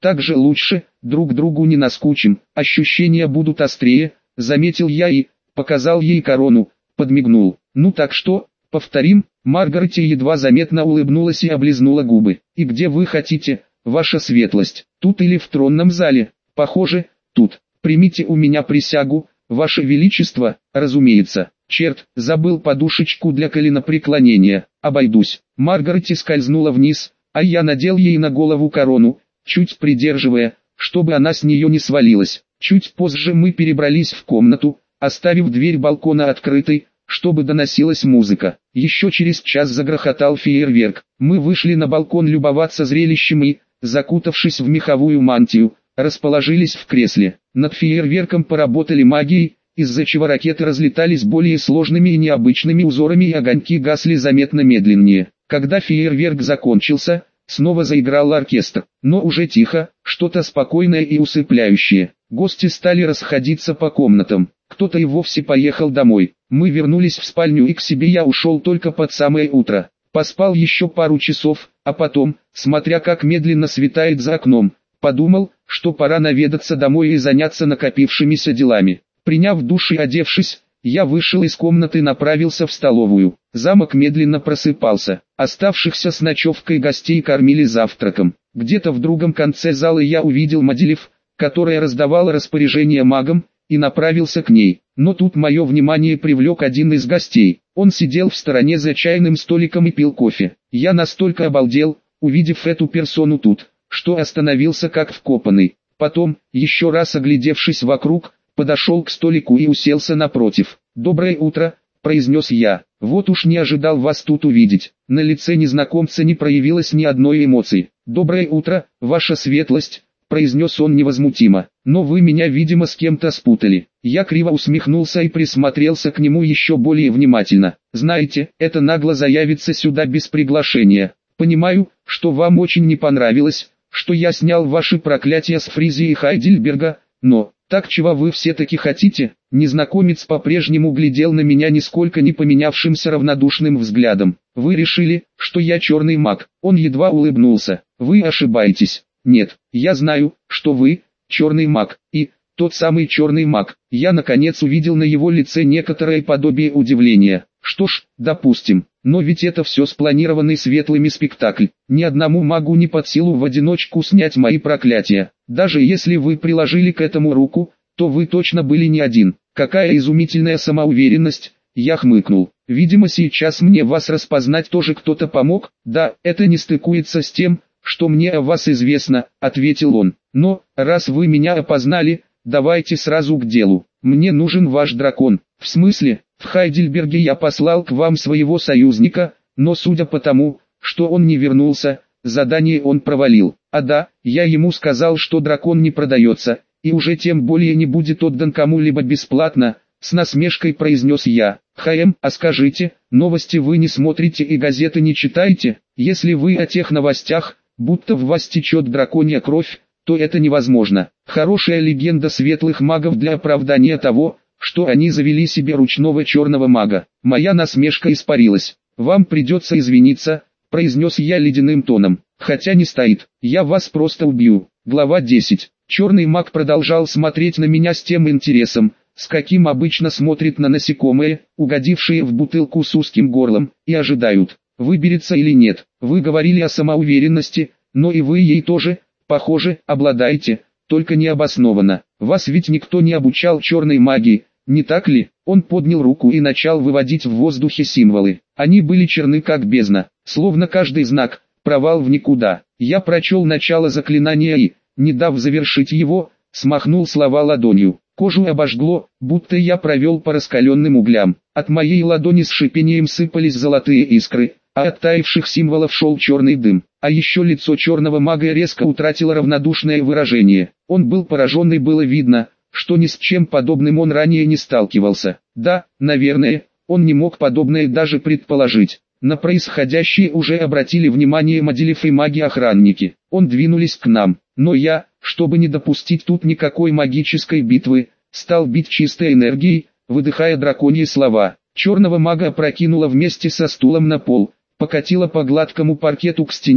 Так же лучше, друг другу не наскучим, ощущения будут острее, заметил я и показал ей корону, подмигнул. Ну так что, повторим? Маргарет едва заметно улыбнулась и облизнула губы. И где вы хотите, ваша светлость, тут или в тронном зале? Похоже, тут. Примите у меня присягу, ваше величество, разумеется. Черт, забыл подушечку для коленопреклонения, обойдусь. Маргарет скользнула вниз, а я надел ей на голову корону, чуть придерживая, чтобы она с нее не свалилась. Чуть позже мы перебрались в комнату, оставив дверь балкона открытой, чтобы доносилась музыка. Еще через час загрохотал фейерверк. Мы вышли на балкон любоваться зрелищем и, закутавшись в меховую мантию, расположились в кресле. Над фейерверком поработали магией, из-за чего ракеты разлетались более сложными и необычными узорами и огоньки гасли заметно медленнее. Когда фейерверк закончился, снова заиграл оркестр, но уже тихо, что-то спокойное и усыпляющее. Гости стали расходиться по комнатам, кто-то и вовсе поехал домой. Мы вернулись в спальню и к себе я ушел только под самое утро. Поспал еще пару часов, а потом, смотря как медленно светает за окном, подумал, что пора наведаться домой и заняться накопившимися делами. Приняв душ и одевшись, я вышел из комнаты и направился в столовую. Замок медленно просыпался. Оставшихся с ночевкой гостей кормили завтраком. Где-то в другом конце зала я увидел Маделев, которая раздавала распоряжения магам, и направился к ней. Но тут мое внимание привлек один из гостей. Он сидел в стороне за чайным столиком и пил кофе. Я настолько обалдел, увидев эту персону тут, что остановился как вкопанный. Потом, еще раз оглядевшись вокруг, подошел к столику и уселся напротив. «Доброе утро», — произнес я. «Вот уж не ожидал вас тут увидеть». На лице незнакомца не проявилось ни одной эмоции. «Доброе утро, ваша светлость», — произнес он невозмутимо. «Но вы меня, видимо, с кем-то спутали». Я криво усмехнулся и присмотрелся к нему еще более внимательно. «Знаете, это нагло заявиться сюда без приглашения. Понимаю, что вам очень не понравилось, что я снял ваши проклятия с Фризии и Хайдельберга, но... Так чего вы все-таки хотите?» Незнакомец по-прежнему глядел на меня нисколько не поменявшимся равнодушным взглядом. «Вы решили, что я черный маг?» Он едва улыбнулся. «Вы ошибаетесь. Нет, я знаю, что вы черный маг, и тот самый черный маг». Я наконец увидел на его лице некоторое подобие удивления. «Что ж, допустим, но ведь это все спланированный светлыми спектакль. Ни одному магу не под силу в одиночку снять мои проклятия. Даже если вы приложили к этому руку, то вы точно были не один». «Какая изумительная самоуверенность!» Я хмыкнул. «Видимо, сейчас мне вас распознать тоже кто-то помог?» «Да, это не стыкуется с тем, что мне о вас известно», — ответил он. «Но, раз вы меня опознали, давайте сразу к делу. Мне нужен ваш дракон». «В смысле? В Хайдельберге я послал к вам своего союзника, но судя по тому, что он не вернулся, задание он провалил. А да, я ему сказал, что дракон не продается, и уже тем более не будет отдан кому-либо бесплатно», — с насмешкой произнес я. А скажите, новости вы не смотрите и газеты не читаете? Если вы о тех новостях, будто в вас течет драконья кровь, то это невозможно. Хорошая легенда светлых магов для оправдания того, что они завели себе ручного черного мага». Моя насмешка испарилась. «Вам придется извиниться», — произнес я ледяным тоном. «Хотя не стоит, я вас просто убью». Глава 10. Черный маг продолжал смотреть на меня с тем интересом, с каким обычно смотрят на насекомые, угодившие в бутылку с узким горлом, и ожидают, выберется или нет. «Вы говорили о самоуверенности, но и вы ей тоже, похоже, обладаете, только необоснованно. Вас ведь никто не обучал черной магии, не так ли?» Он поднял руку и начал выводить в воздухе символы. Они были черны как бездна, словно каждый знак — провал в никуда. Я прочел начало заклинания и, не дав завершить его, смахнул слова ладонью. Кожу обожгло, будто я провел по раскаленным углям. От моей ладони с шипением сыпались золотые искры, а от таявших символов шел черный дым. А еще лицо черного мага резко утратило равнодушное выражение. Он был поражен и было видно, что ни с чем подобным он ранее не сталкивался. Да, наверное, он не мог подобное даже предположить. На происходящее уже обратили внимание Маделев и маги-охранники. Он двинулись к нам, но я, чтобы не допустить тут никакой магической битвы, стал бить чистой энергией, выдыхая драконьи слова. Черного мага опрокинуло вместе со стулом на пол, покатило по гладкому паркету к стене,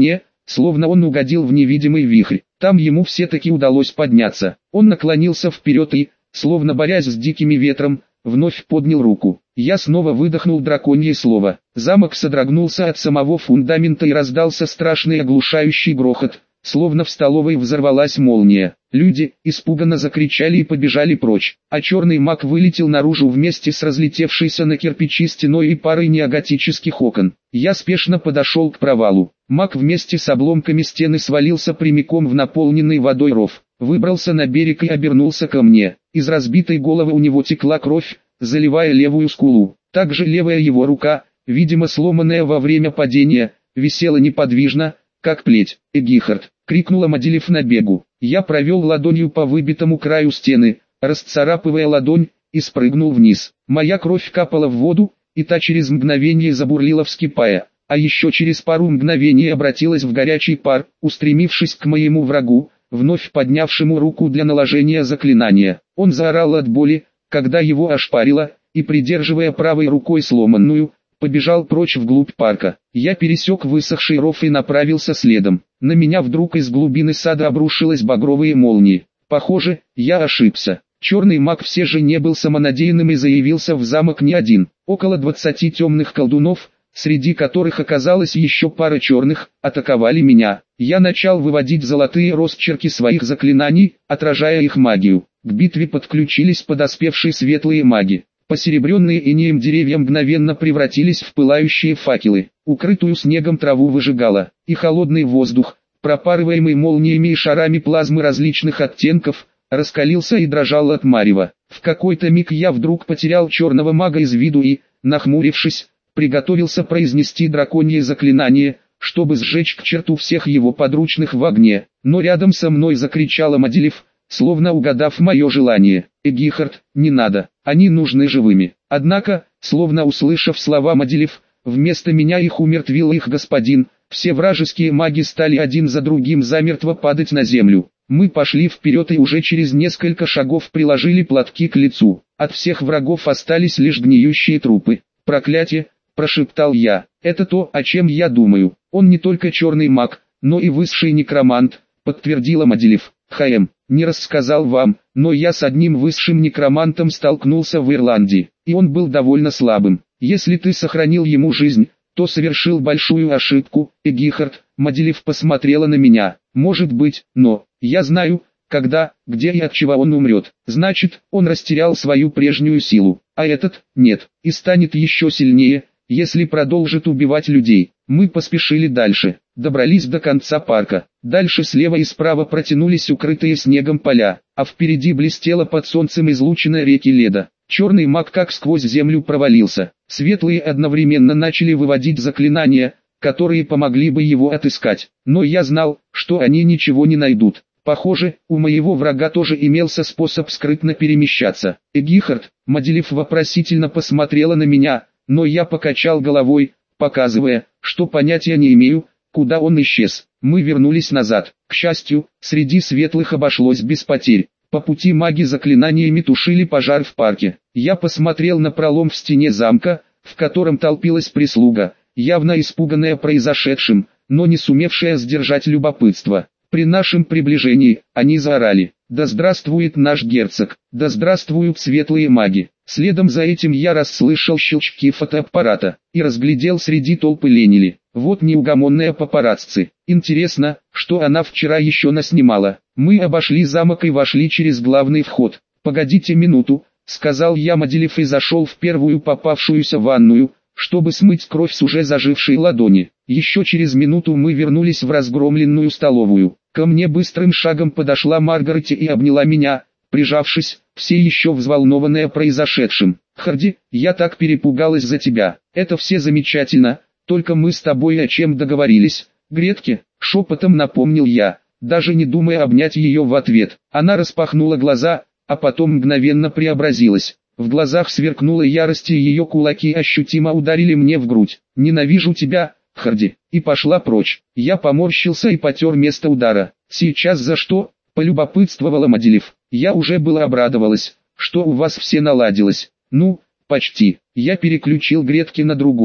словно он угодил в невидимый вихрь. Там ему все-таки удалось подняться. Он наклонился вперед и, словно борясь с дикими ветром, вновь поднял руку. Я снова выдохнул драконье слово. Замок содрогнулся от самого фундамента и раздался страшный оглушающий грохот, словно в столовой взорвалась молния. Люди испуганно закричали и побежали прочь, а черный маг вылетел наружу вместе с разлетевшейся на кирпичи стеной и парой неоготических окон. Я спешно подошел к провалу. Маг вместе с обломками стены свалился прямиком в наполненный водой ров, выбрался на берег и обернулся ко мне. Из разбитой головы у него текла кровь, заливая левую скулу. Также левая его рука, видимо сломанная во время падения, висела неподвижно, как плеть. «Эгихард!» — крикнула Маделев на бегу. Я провел ладонью по выбитому краю стены, расцарапывая ладонь, и спрыгнул вниз. Моя кровь капала в воду, и та через мгновение забурлила, вскипая, а еще через пару мгновений обратилась в горячий пар, устремившись к моему врагу, вновь поднявшему руку для наложения заклинания. Он заорал от боли, когда его ошпарило, и, придерживая правой рукой сломанную, побежал прочь вглубь парка. Я пересек высохший ров и направился следом. На меня вдруг из глубины сада обрушилась багровые молнии. Похоже, я ошибся. Черный маг все же не был самонадеянным и заявился в замок не один. Около 20 темных колдунов, среди которых оказалась еще пара черных, атаковали меня. Я начал выводить золотые росчерки своих заклинаний, отражая их магию. К битве подключились подоспевшие светлые маги. Посеребренные инеем деревья мгновенно превратились в пылающие факелы. Укрытую снегом траву выжигало, и холодный воздух, пропарываемый молниями и шарами плазмы различных оттенков, раскалился и дрожал от марева. В какой-то миг я вдруг потерял черного мага из виду и, нахмурившись, приготовился произнести драконье заклинание, чтобы сжечь к черту всех его подручных в огне. Но рядом со мной закричала Маделев, словно угадав мое желание: «Эгихард, не надо, они нужны живыми». Однако, словно услышав слова Маделев, вместо меня их умертвил их господин. Все вражеские маги стали один за другим замертво падать на землю. Мы пошли вперед и уже через несколько шагов приложили платки к лицу. От всех врагов остались лишь гниющие трупы. «Проклятие!» – прошептал я. «Это то, о чем я думаю. Он не только черный маг, но и высший некромант», – подтвердила Маделев. «ХМ, не рассказал вам, но я с одним высшим некромантом столкнулся в Ирландии, и он был довольно слабым. Если ты сохранил ему жизнь, то совершил большую ошибку, Эгихард». Маделев посмотрела на меня. «Может быть, но я знаю, когда, где и от чего он умрет. Значит, он растерял свою прежнюю силу, а этот – нет, и станет еще сильнее, если продолжит убивать людей». Мы поспешили дальше, добрались до конца парка. Дальше слева и справа протянулись укрытые снегом поля, а впереди блестела под солнцем излучина реки Леда. Черный маг как сквозь землю провалился. Светлые одновременно начали выводить заклинания, которые помогли бы его отыскать. Но я знал, что они ничего не найдут. Похоже, у моего врага тоже имелся способ скрытно перемещаться. «Эгихард», Маделев вопросительно посмотрела на меня, но я покачал головой, показывая, что понятия не имею, куда он исчез. Мы вернулись назад. К счастью, среди светлых обошлось без потерь. По пути маги заклинаниями тушили пожар в парке. Я посмотрел на пролом в стене замка, в котором толпилась прислуга, явно испуганная произошедшим, но не сумевшая сдержать любопытство. При нашем приближении, они заорали: «Да здравствует наш герцог! Да здравствуют светлые маги!» Следом за этим я расслышал щелчки фотоаппарата и разглядел среди толпы Ленили. Вот неугомонная папарацци. Интересно, что она вчера еще наснимала. Мы обошли замок и вошли через главный вход. «Погодите минуту», — сказал я Маделев и зашел в первую попавшуюся ванную, чтобы смыть кровь с уже зажившей ладони. Еще через минуту мы вернулись в разгромленную столовую. Ко мне быстрым шагом подошла Маргарет и обняла меня, прижавшись, все еще взволнованная произошедшим. «Харди, я так перепугалась за тебя. Это все замечательно, только мы с тобой о чем договорились?» «Гретке», — шепотом напомнил я, даже не думая обнять ее в ответ. Она распахнула глаза, а потом мгновенно преобразилась. В глазах сверкнула ярость, и ее кулаки ощутимо ударили мне в грудь. «Ненавижу тебя, Харди», и пошла прочь. Я поморщился и потер место удара. «Сейчас за что?» — полюбопытствовала Маделев. Я уже было обрадовалась, что у вас все наладилось. «Ну, почти». Я переключил Гретки на другое.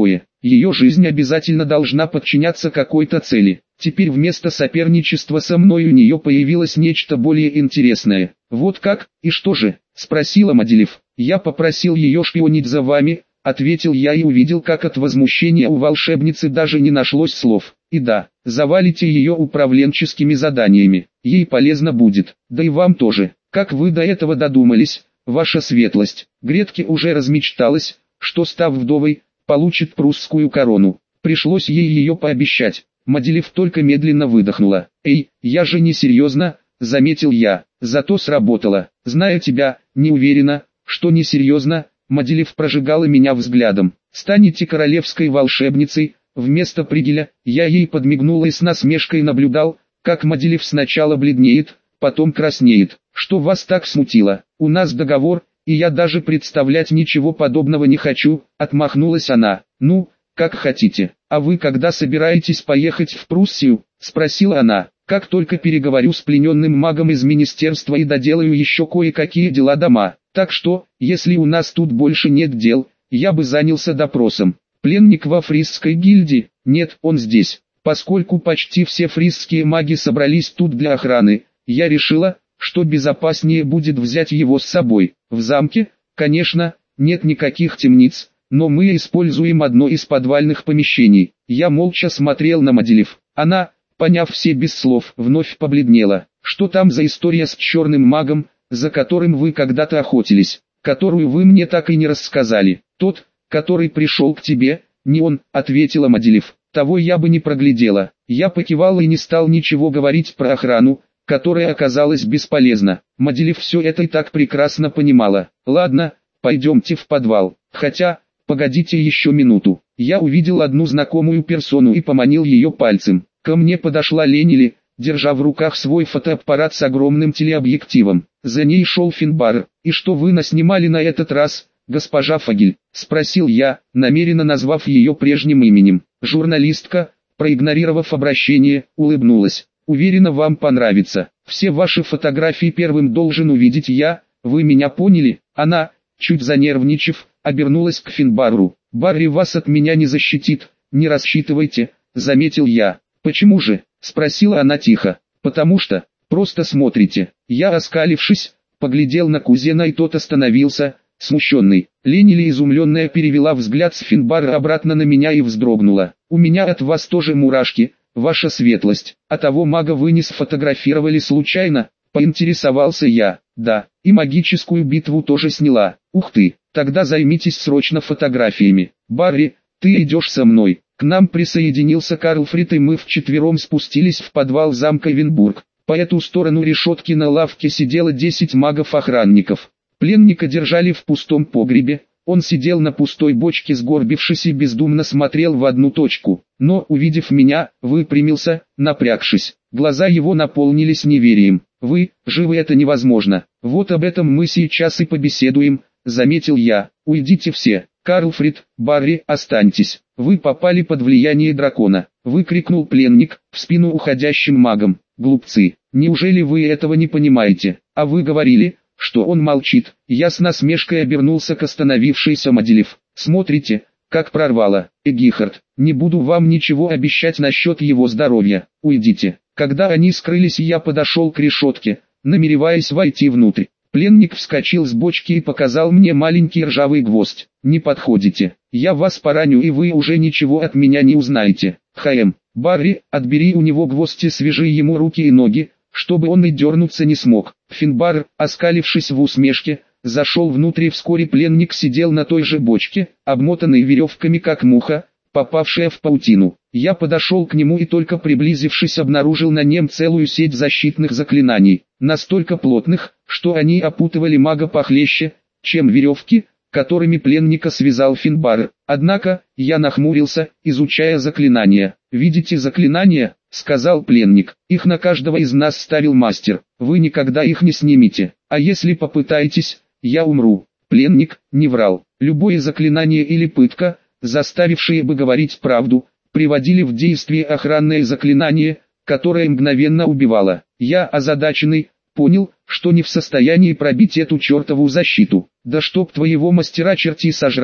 Ее жизнь обязательно должна подчиняться какой-то цели. Теперь вместо соперничества со мной у нее появилось нечто более интересное. Вот как, и что же? Спросила Маделев. Я попросил ее шпионить за вами, ответил я и увидел, как от возмущения у волшебницы даже не нашлось слов. И да, завалите ее управленческими заданиями, ей полезно будет, да и вам тоже. Как вы до этого додумались, ваша светлость? Гретке уже размечталась, что, став вдовой, получит прусскую корону. Пришлось ей ее пообещать. Маделев только медленно выдохнула. «Эй, я же не серьезно», — заметил я. «Зато сработало. Зная тебя, не уверена, что не серьезно». Маделев прожигала меня взглядом. «Станете королевской волшебницей». Вместо Пригеля, я ей подмигнул и с насмешкой наблюдал, как Маделев сначала бледнеет, потом краснеет. «Что вас так смутило? У нас договор, и я даже представлять ничего подобного не хочу», — отмахнулась она. «Ну, как хотите. А вы когда собираетесь поехать в Пруссию?» — спросила она. «Как только переговорю с плененным магом из министерства и доделаю еще кое-какие дела дома. Так что, если у нас тут больше нет дел, я бы занялся допросом». «Пленник во фрисской гильдии?» «Нет, он здесь. Поскольку почти все фрисские маги собрались тут для охраны, я решила, что безопаснее будет взять его с собой. В замке, конечно, нет никаких темниц, но мы используем одно из подвальных помещений». Я молча смотрел на Маделев. Она, поняв все без слов, вновь побледнела. «Что там за история с черным магом, за которым вы когда-то охотились, которую вы мне так и не рассказали?» «Тот, который пришел к тебе, не он», — ответила Маделев. «Того я бы не проглядела». Я покивал и не стал ничего говорить про охрану, которая оказалась бесполезна. Маделев все это и так прекрасно понимала. «Ладно, пойдемте в подвал. Хотя, погодите еще минуту». Я увидел одну знакомую персону и поманил ее пальцем. Ко мне подошла Ленили, держа в руках свой фотоаппарат с огромным телеобъективом. За ней шел Финбар. «И что вы наснимали на этот раз, госпожа Фагель?» — спросил я, намеренно назвав ее прежним именем. Журналистка, проигнорировав обращение, улыбнулась. «Уверена, вам понравится. Все ваши фотографии первым должен увидеть я, вы меня поняли?» Она, чуть занервничав, обернулась к Финбару. «Барри вас от меня не защитит, не рассчитывайте», — заметил я. «Почему же?» — спросила она тихо. «Потому что, просто смотрите». Я, оскалившись, поглядел на кузена, и тот остановился, смущенный. Ленили, изумленная, перевела взгляд с Финбара обратно на меня и вздрогнула. «У меня от вас тоже мурашки, ваша светлость. А того мага вы не сфотографировали случайно?» — поинтересовался я. «Да, и магическую битву тоже сняла». «Ух ты, тогда займитесь срочно фотографиями. Барри, ты идешь со мной». К нам присоединился Карлфрид, и мы вчетвером спустились в подвал замка Винбург. По эту сторону решетки на лавке сидело 10 магов-охранников. Пленника держали в пустом погребе. Он сидел на пустой бочке, сгорбившись, и бездумно смотрел в одну точку. Но, увидев меня, выпрямился, напрягшись. Глаза его наполнились неверием. «Вы, живы, это невозможно». «Вот об этом мы сейчас и побеседуем», — заметил я. «Уйдите все. Карлфрид, Барри, останьтесь. Вы попали под влияние дракона», — выкрикнул пленник, в спину уходящим магам. «Глупцы, неужели вы этого не понимаете? А вы говорили, что он молчит». Я с насмешкой обернулся к остановившейся Маделев. «Смотрите, как прорвало. Эгихард, не буду вам ничего обещать насчет его здоровья. Уйдите». Когда они скрылись, я подошел к решетке, намереваясь войти внутрь. Пленник вскочил с бочки и показал мне маленький ржавый гвоздь. «Не подходите. Я вас пораню, и вы уже ничего от меня не узнаете». Барри, отбери у него гвоздь и свяжи ему руки и ноги, чтобы он и дернуться не смог». Финбар, оскалившись в усмешке, зашел внутрь, и вскоре пленник сидел на той же бочке, обмотанный веревками как муха, попавшая в паутину. Я подошел к нему и, только приблизившись, обнаружил на нем целую сеть защитных заклинаний, настолько плотных, что они опутывали мага похлеще, чем веревки, которыми пленника связал Финбар. Однако, я нахмурился, изучая заклинания. «Видите заклинания?» — сказал пленник. «Их на каждого из нас ставил мастер. Вы никогда их не снимете. А если попытаетесь, я умру». Пленник не врал. Любое заклинание или пытка, заставившие бы говорить правду, приводили в действие охранное заклинание, которое мгновенно убивало. Я, озадаченный, понял, что не в состоянии пробить эту чертову защиту. «Да чтоб твоего мастера черти сожрали»,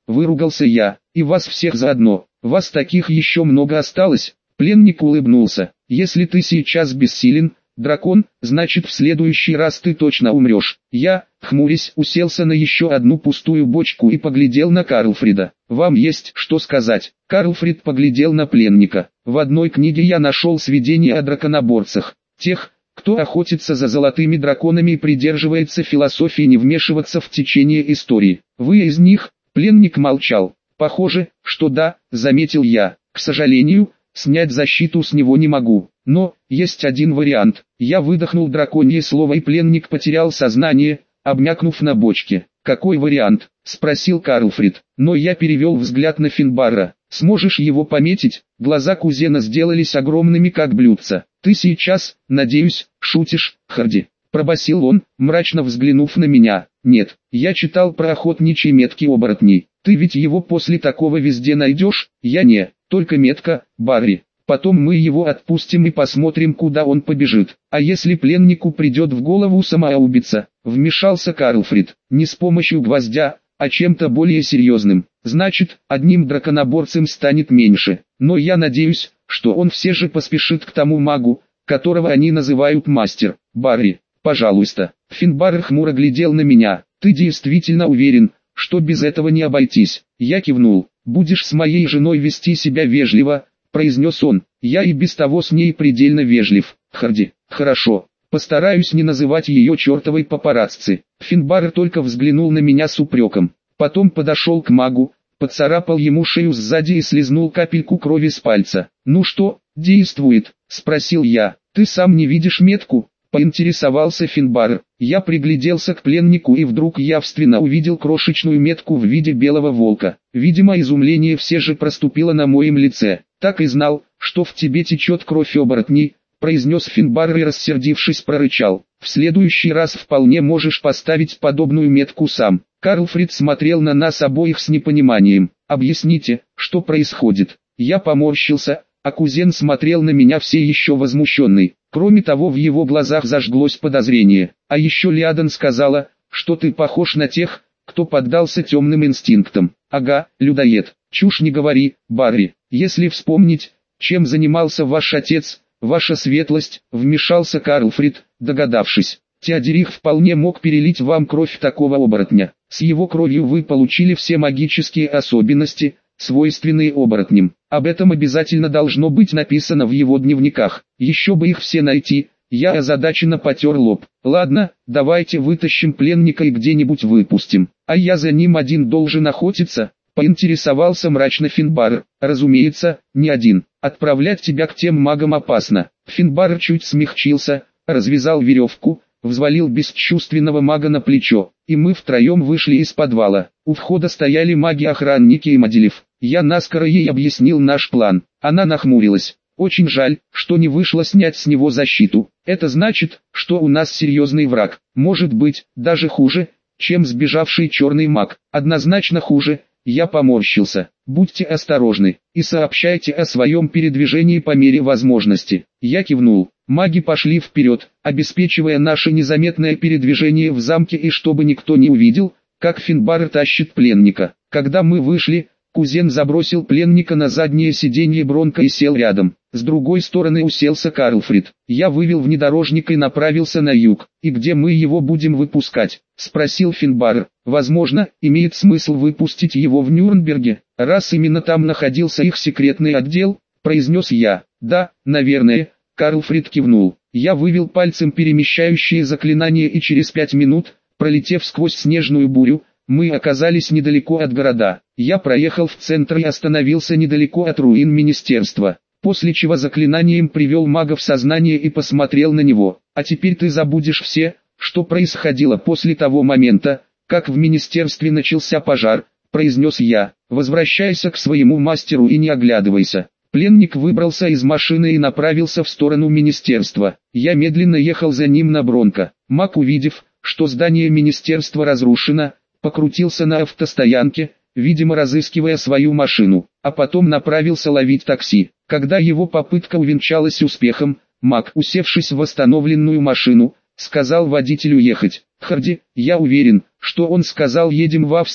выругался я, и вас всех заодно, вас таких еще много осталось. Пленник улыбнулся, если ты сейчас бессилен, дракон, значит в следующий раз ты точно умрешь. Я, хмурясь, уселся на еще одну пустую бочку и поглядел на Карлфрида. Вам есть что сказать? Карлфрид поглядел на пленника. В одной книге я нашел сведения о драконоборцах, тех, кто охотится за золотыми драконами и придерживается философии не вмешиваться в течение истории. Вы из них? Пленник молчал. Похоже, что да, заметил я. К сожалению, снять защиту с него не могу. Но, есть один вариант. Я выдохнул драконье слово и пленник потерял сознание, обмякнув на бочке. Какой вариант? Спросил Карлфрид. Но я перевел взгляд на Финбара. Сможешь его пометить? Глаза кузена сделались огромными как блюдца. Ты сейчас, надеюсь, шутишь, Харди? Пробасил он, мрачно взглянув на меня. Нет, я читал про охотничьи метки оборотней. Ты ведь его после такого везде найдешь? Я не, только метка, Барри. Потом мы его отпустим и посмотрим, куда он побежит. А если пленнику придет в голову самоубийца? Вмешался Карлфрид. Не с помощью гвоздя, а чем-то более серьезным. Значит, одним драконоборцем станет меньше. Но я надеюсь, что он все же поспешит к тому магу, которого они называют мастер. Барри, пожалуйста. Финбар хмуро глядел на меня. Ты действительно уверен, что без этого не обойтись? Я кивнул. Будешь с моей женой вести себя вежливо, произнес он. Я и без того с ней предельно вежлив. Харди, хорошо. Постараюсь не называть ее чертовой папарацци. Финбар только взглянул на меня с упреком. Потом подошел к магу, поцарапал ему шею сзади и слезнул капельку крови с пальца. «Ну что, действует?» – спросил я. «Ты сам не видишь метку?» – поинтересовался Финбар. Я пригляделся к пленнику и вдруг явственно увидел крошечную метку в виде белого волка. Видимо, изумление все же проступило на моем лице. «Так и знал, что в тебе течет кровь оборотней», – произнес Финбар и, рассердившись, прорычал. «В следующий раз вполне можешь поставить подобную метку сам». Карлфрид смотрел на нас обоих с непониманием. «Объясните, что происходит?» Я поморщился, а кузен смотрел на меня все еще возмущенный. Кроме того, в его глазах зажглось подозрение. А еще Лиадан сказала, что ты похож на тех, кто поддался темным инстинктам. Ага, людоед. Чушь не говори, Барри. Если вспомнить, чем занимался ваш отец, ваша светлость, вмешался Карлфрид, догадавшись. Теодерих вполне мог перелить вам кровь такого оборотня. С его кровью вы получили все магические особенности, свойственные оборотням. Об этом обязательно должно быть написано в его дневниках. Еще бы их все найти. Я озадаченно потер лоб. Ладно, давайте вытащим пленника и где-нибудь выпустим. А я за ним один должен охотиться, поинтересовался мрачно Финбар. Разумеется, не один. Отправлять тебя к тем магам опасно. Финбар чуть смягчился, развязал веревку, взвалил бесчувственного мага на плечо, и мы втроем вышли из подвала. У входа стояли маги-охранники и Маделев. Я наскоро ей объяснил наш план. Она нахмурилась. Очень жаль, что не вышло снять с него защиту. Это значит, что у нас серьезный враг. Может быть, даже хуже, чем сбежавший черный маг. Однозначно хуже. Я поморщился. Будьте осторожны и сообщайте о своем передвижении по мере возможности. Я кивнул. Маги пошли вперед, обеспечивая наше незаметное передвижение в замке и чтобы никто не увидел, как Финбар тащит пленника. Когда мы вышли, кузен забросил пленника на заднее сиденье Бронко и сел рядом. С другой стороны уселся Карлфрид. Я вывел внедорожник и направился на юг. «И где мы его будем выпускать?» – спросил Финбар. «Возможно, имеет смысл выпустить его в Нюрнберге, раз именно там находился их секретный отдел», – произнес я. «Да, наверное». Карлфрид кивнул. Я вывел пальцем перемещающие заклинания и через 5 минут, пролетев сквозь снежную бурю, мы оказались недалеко от города. Я проехал в центр и остановился недалеко от руин министерства, после чего заклинанием привел мага в сознание и посмотрел на него. «А теперь ты забудешь все, что происходило после того момента, как в министерстве начался пожар», – произнес я. «Возвращайся к своему мастеру и не оглядывайся». Пленник выбрался из машины и направился в сторону министерства. Я медленно ехал за ним на Бронко. Маг, увидев, что здание министерства разрушено, покрутился на автостоянке, видимо разыскивая свою машину, а потом направился ловить такси. Когда его попытка увенчалась успехом, маг, усевшись в восстановленную машину, сказал водителю ехать. «Харди, я уверен, что он сказал едем в Австрию»,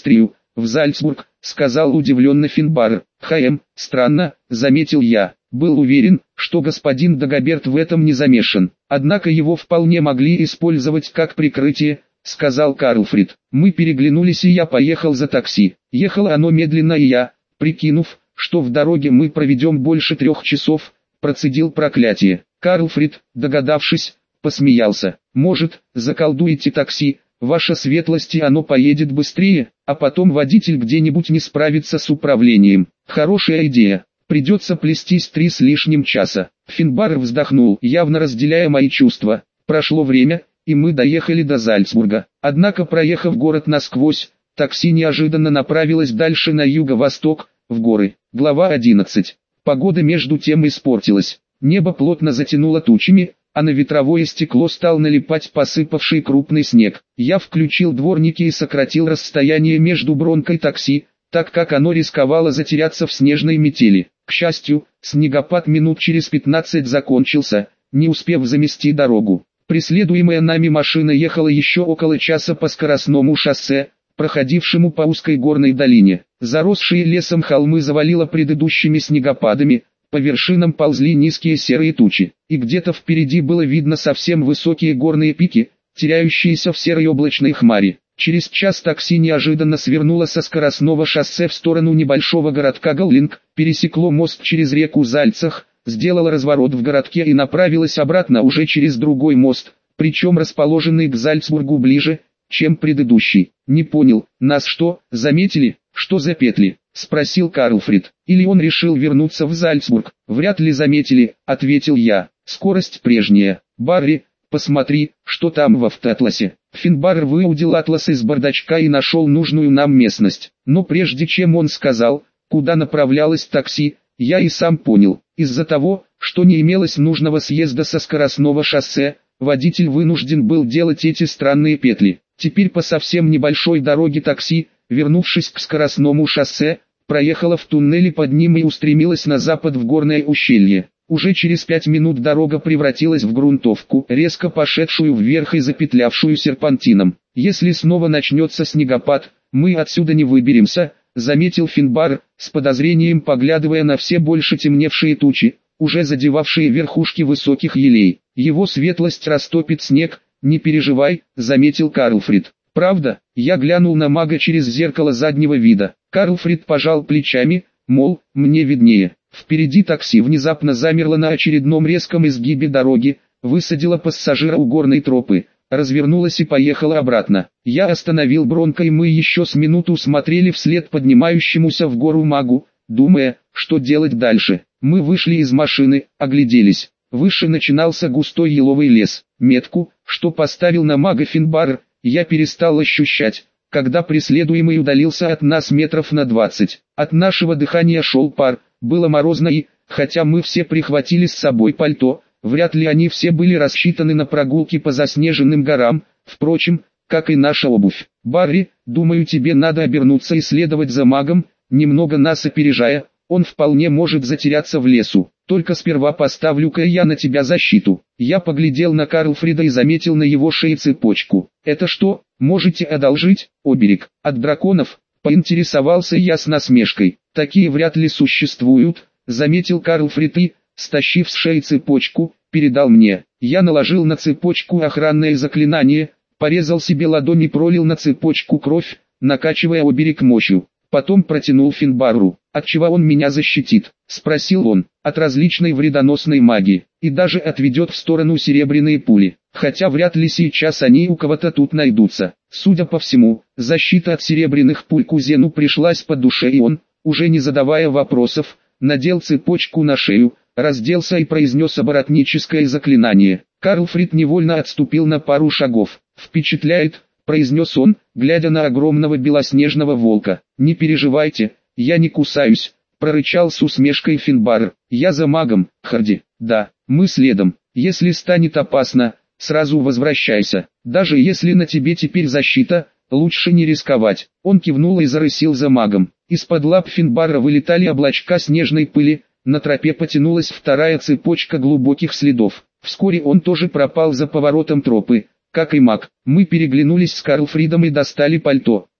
в Зальцбург», — сказал удивленно Финбар. Странно», — заметил я. Был уверен, что господин Дагоберт в этом не замешан. Однако его вполне могли использовать как прикрытие, сказал Карлфрид. Мы переглянулись, и я поехал за такси. Ехало оно медленно, и я, прикинув, что в дороге мы проведем больше 3 часов, процедил проклятие. Карлфрид, догадавшись, посмеялся. «Может, заколдуете такси, ваша светлость, и оно поедет быстрее, а потом водитель где-нибудь не справится с управлением». Хорошая идея. Придется плестись 3 с лишним часа. Финбар вздохнул, явно разделяя мои чувства. Прошло время, и мы доехали до Зальцбурга. Однако, проехав город насквозь, такси неожиданно направилось дальше на юго-восток, в горы. Глава 11. Погода между тем испортилась. Небо плотно затянуло тучами, а на ветровое стекло стал налипать посыпавший крупный снег. Я включил дворники и сократил расстояние между бронкой такси, так как оно рисковало затеряться в снежной метели. К счастью, снегопад минут через 15 закончился, не успев замести дорогу. Преследуемая нами машина ехала еще около часа по скоростному шоссе, проходившему по узкой горной долине. Заросшие лесом холмы завалило предыдущими снегопадами, по вершинам ползли низкие серые тучи, и где-то впереди было видно совсем высокие горные пики, теряющиеся в серой облачной хмари. Через час такси неожиданно свернуло со скоростного шоссе в сторону небольшого городка Галлинг, пересекло мост через реку Зальцах, сделало разворот в городке и направилось обратно уже через другой мост, причем расположенный к Зальцбургу ближе, чем предыдущий. «Не понял, нас что, заметили? Что за петли?» — спросил Карлфрид. «Или он решил вернуться в Зальцбург?» «Вряд ли заметили», — ответил я. «Скорость прежняя. Барри, посмотри, что там в автоатласе». Финбар выудил атлас из бардачка и нашел нужную нам местность. Но прежде чем он сказал, куда направлялось такси, я и сам понял. Из-за того, что не имелось нужного съезда со скоростного шоссе, водитель вынужден был делать эти странные петли. Теперь по совсем небольшой дороге такси, вернувшись к скоростному шоссе, проехала в туннеле под ним и устремилась на запад в горное ущелье. Уже через 5 минут дорога превратилась в грунтовку, резко пошедшую вверх и запетлявшую серпантином. «Если снова начнется снегопад, мы отсюда не выберемся», — заметил Финбар, с подозрением поглядывая на все больше темневшие тучи, уже задевавшие верхушки высоких елей. «Его светлость растопит снег, не переживай», — заметил Карлфрид. «Правда?» — я глянул на мага через зеркало заднего вида. Карлфрид пожал плечами, мол, мне виднее. Впереди такси внезапно замерло на очередном резком изгибе дороги, высадило пассажира у горной тропы, развернулась и поехала обратно. Я остановил бронко, и мы еще с минуту смотрели вслед поднимающемуся в гору магу, думая, что делать дальше. Мы вышли из машины, огляделись. Выше начинался густой еловый лес. Метку, что поставил на мага Финбар, я перестал ощущать, когда преследуемый удалился от нас метров на 20. От нашего дыхания шел пар. Было морозно и, хотя мы все прихватили с собой пальто, вряд ли они все были рассчитаны на прогулки по заснеженным горам, впрочем, как и наша обувь. «Барри, думаю, тебе надо обернуться и следовать за магом, немного нас опережая, он вполне может затеряться в лесу. Только сперва поставлю-ка я на тебя защиту». Я поглядел на Карлфрида и заметил на его шее цепочку. «Это что, можете одолжить?» «Оберег от драконов», поинтересовался я с насмешкой. «Такие вряд ли существуют», — заметил Карлфрид и, стащив с шеи цепочку, передал мне. Я наложил на цепочку охранное заклинание, порезал себе ладонь и пролил на цепочку кровь, накачивая оберег мощью. Потом протянул Финбару. «От чего он меня защитит?» — спросил он. «От различной вредоносной магии, и даже отведет в сторону серебряные пули. Хотя вряд ли сейчас они у кого-то тут найдутся. Судя по всему, защита от серебряных пуль кузену пришлась по душе, и он, уже не задавая вопросов, надел цепочку на шею, разделся и произнес оборотническое заклинание. Карлфрид невольно отступил на пару шагов. «Впечатляет», — произнес он, глядя на огромного белоснежного волка. «Не переживайте, я не кусаюсь», — прорычал с усмешкой Финбар. «Я за магом, Харди». «Да, мы следом. Если станет опасно, сразу возвращайся. Даже если на тебе теперь защита, лучше не рисковать». Он кивнул и зарысил за магом. Из-под лап Финбара вылетали облачка снежной пыли, на тропе потянулась вторая цепочка глубоких следов. Вскоре он тоже пропал за поворотом тропы, как и маг. Мы переглянулись с Карлфридом и достали пальто.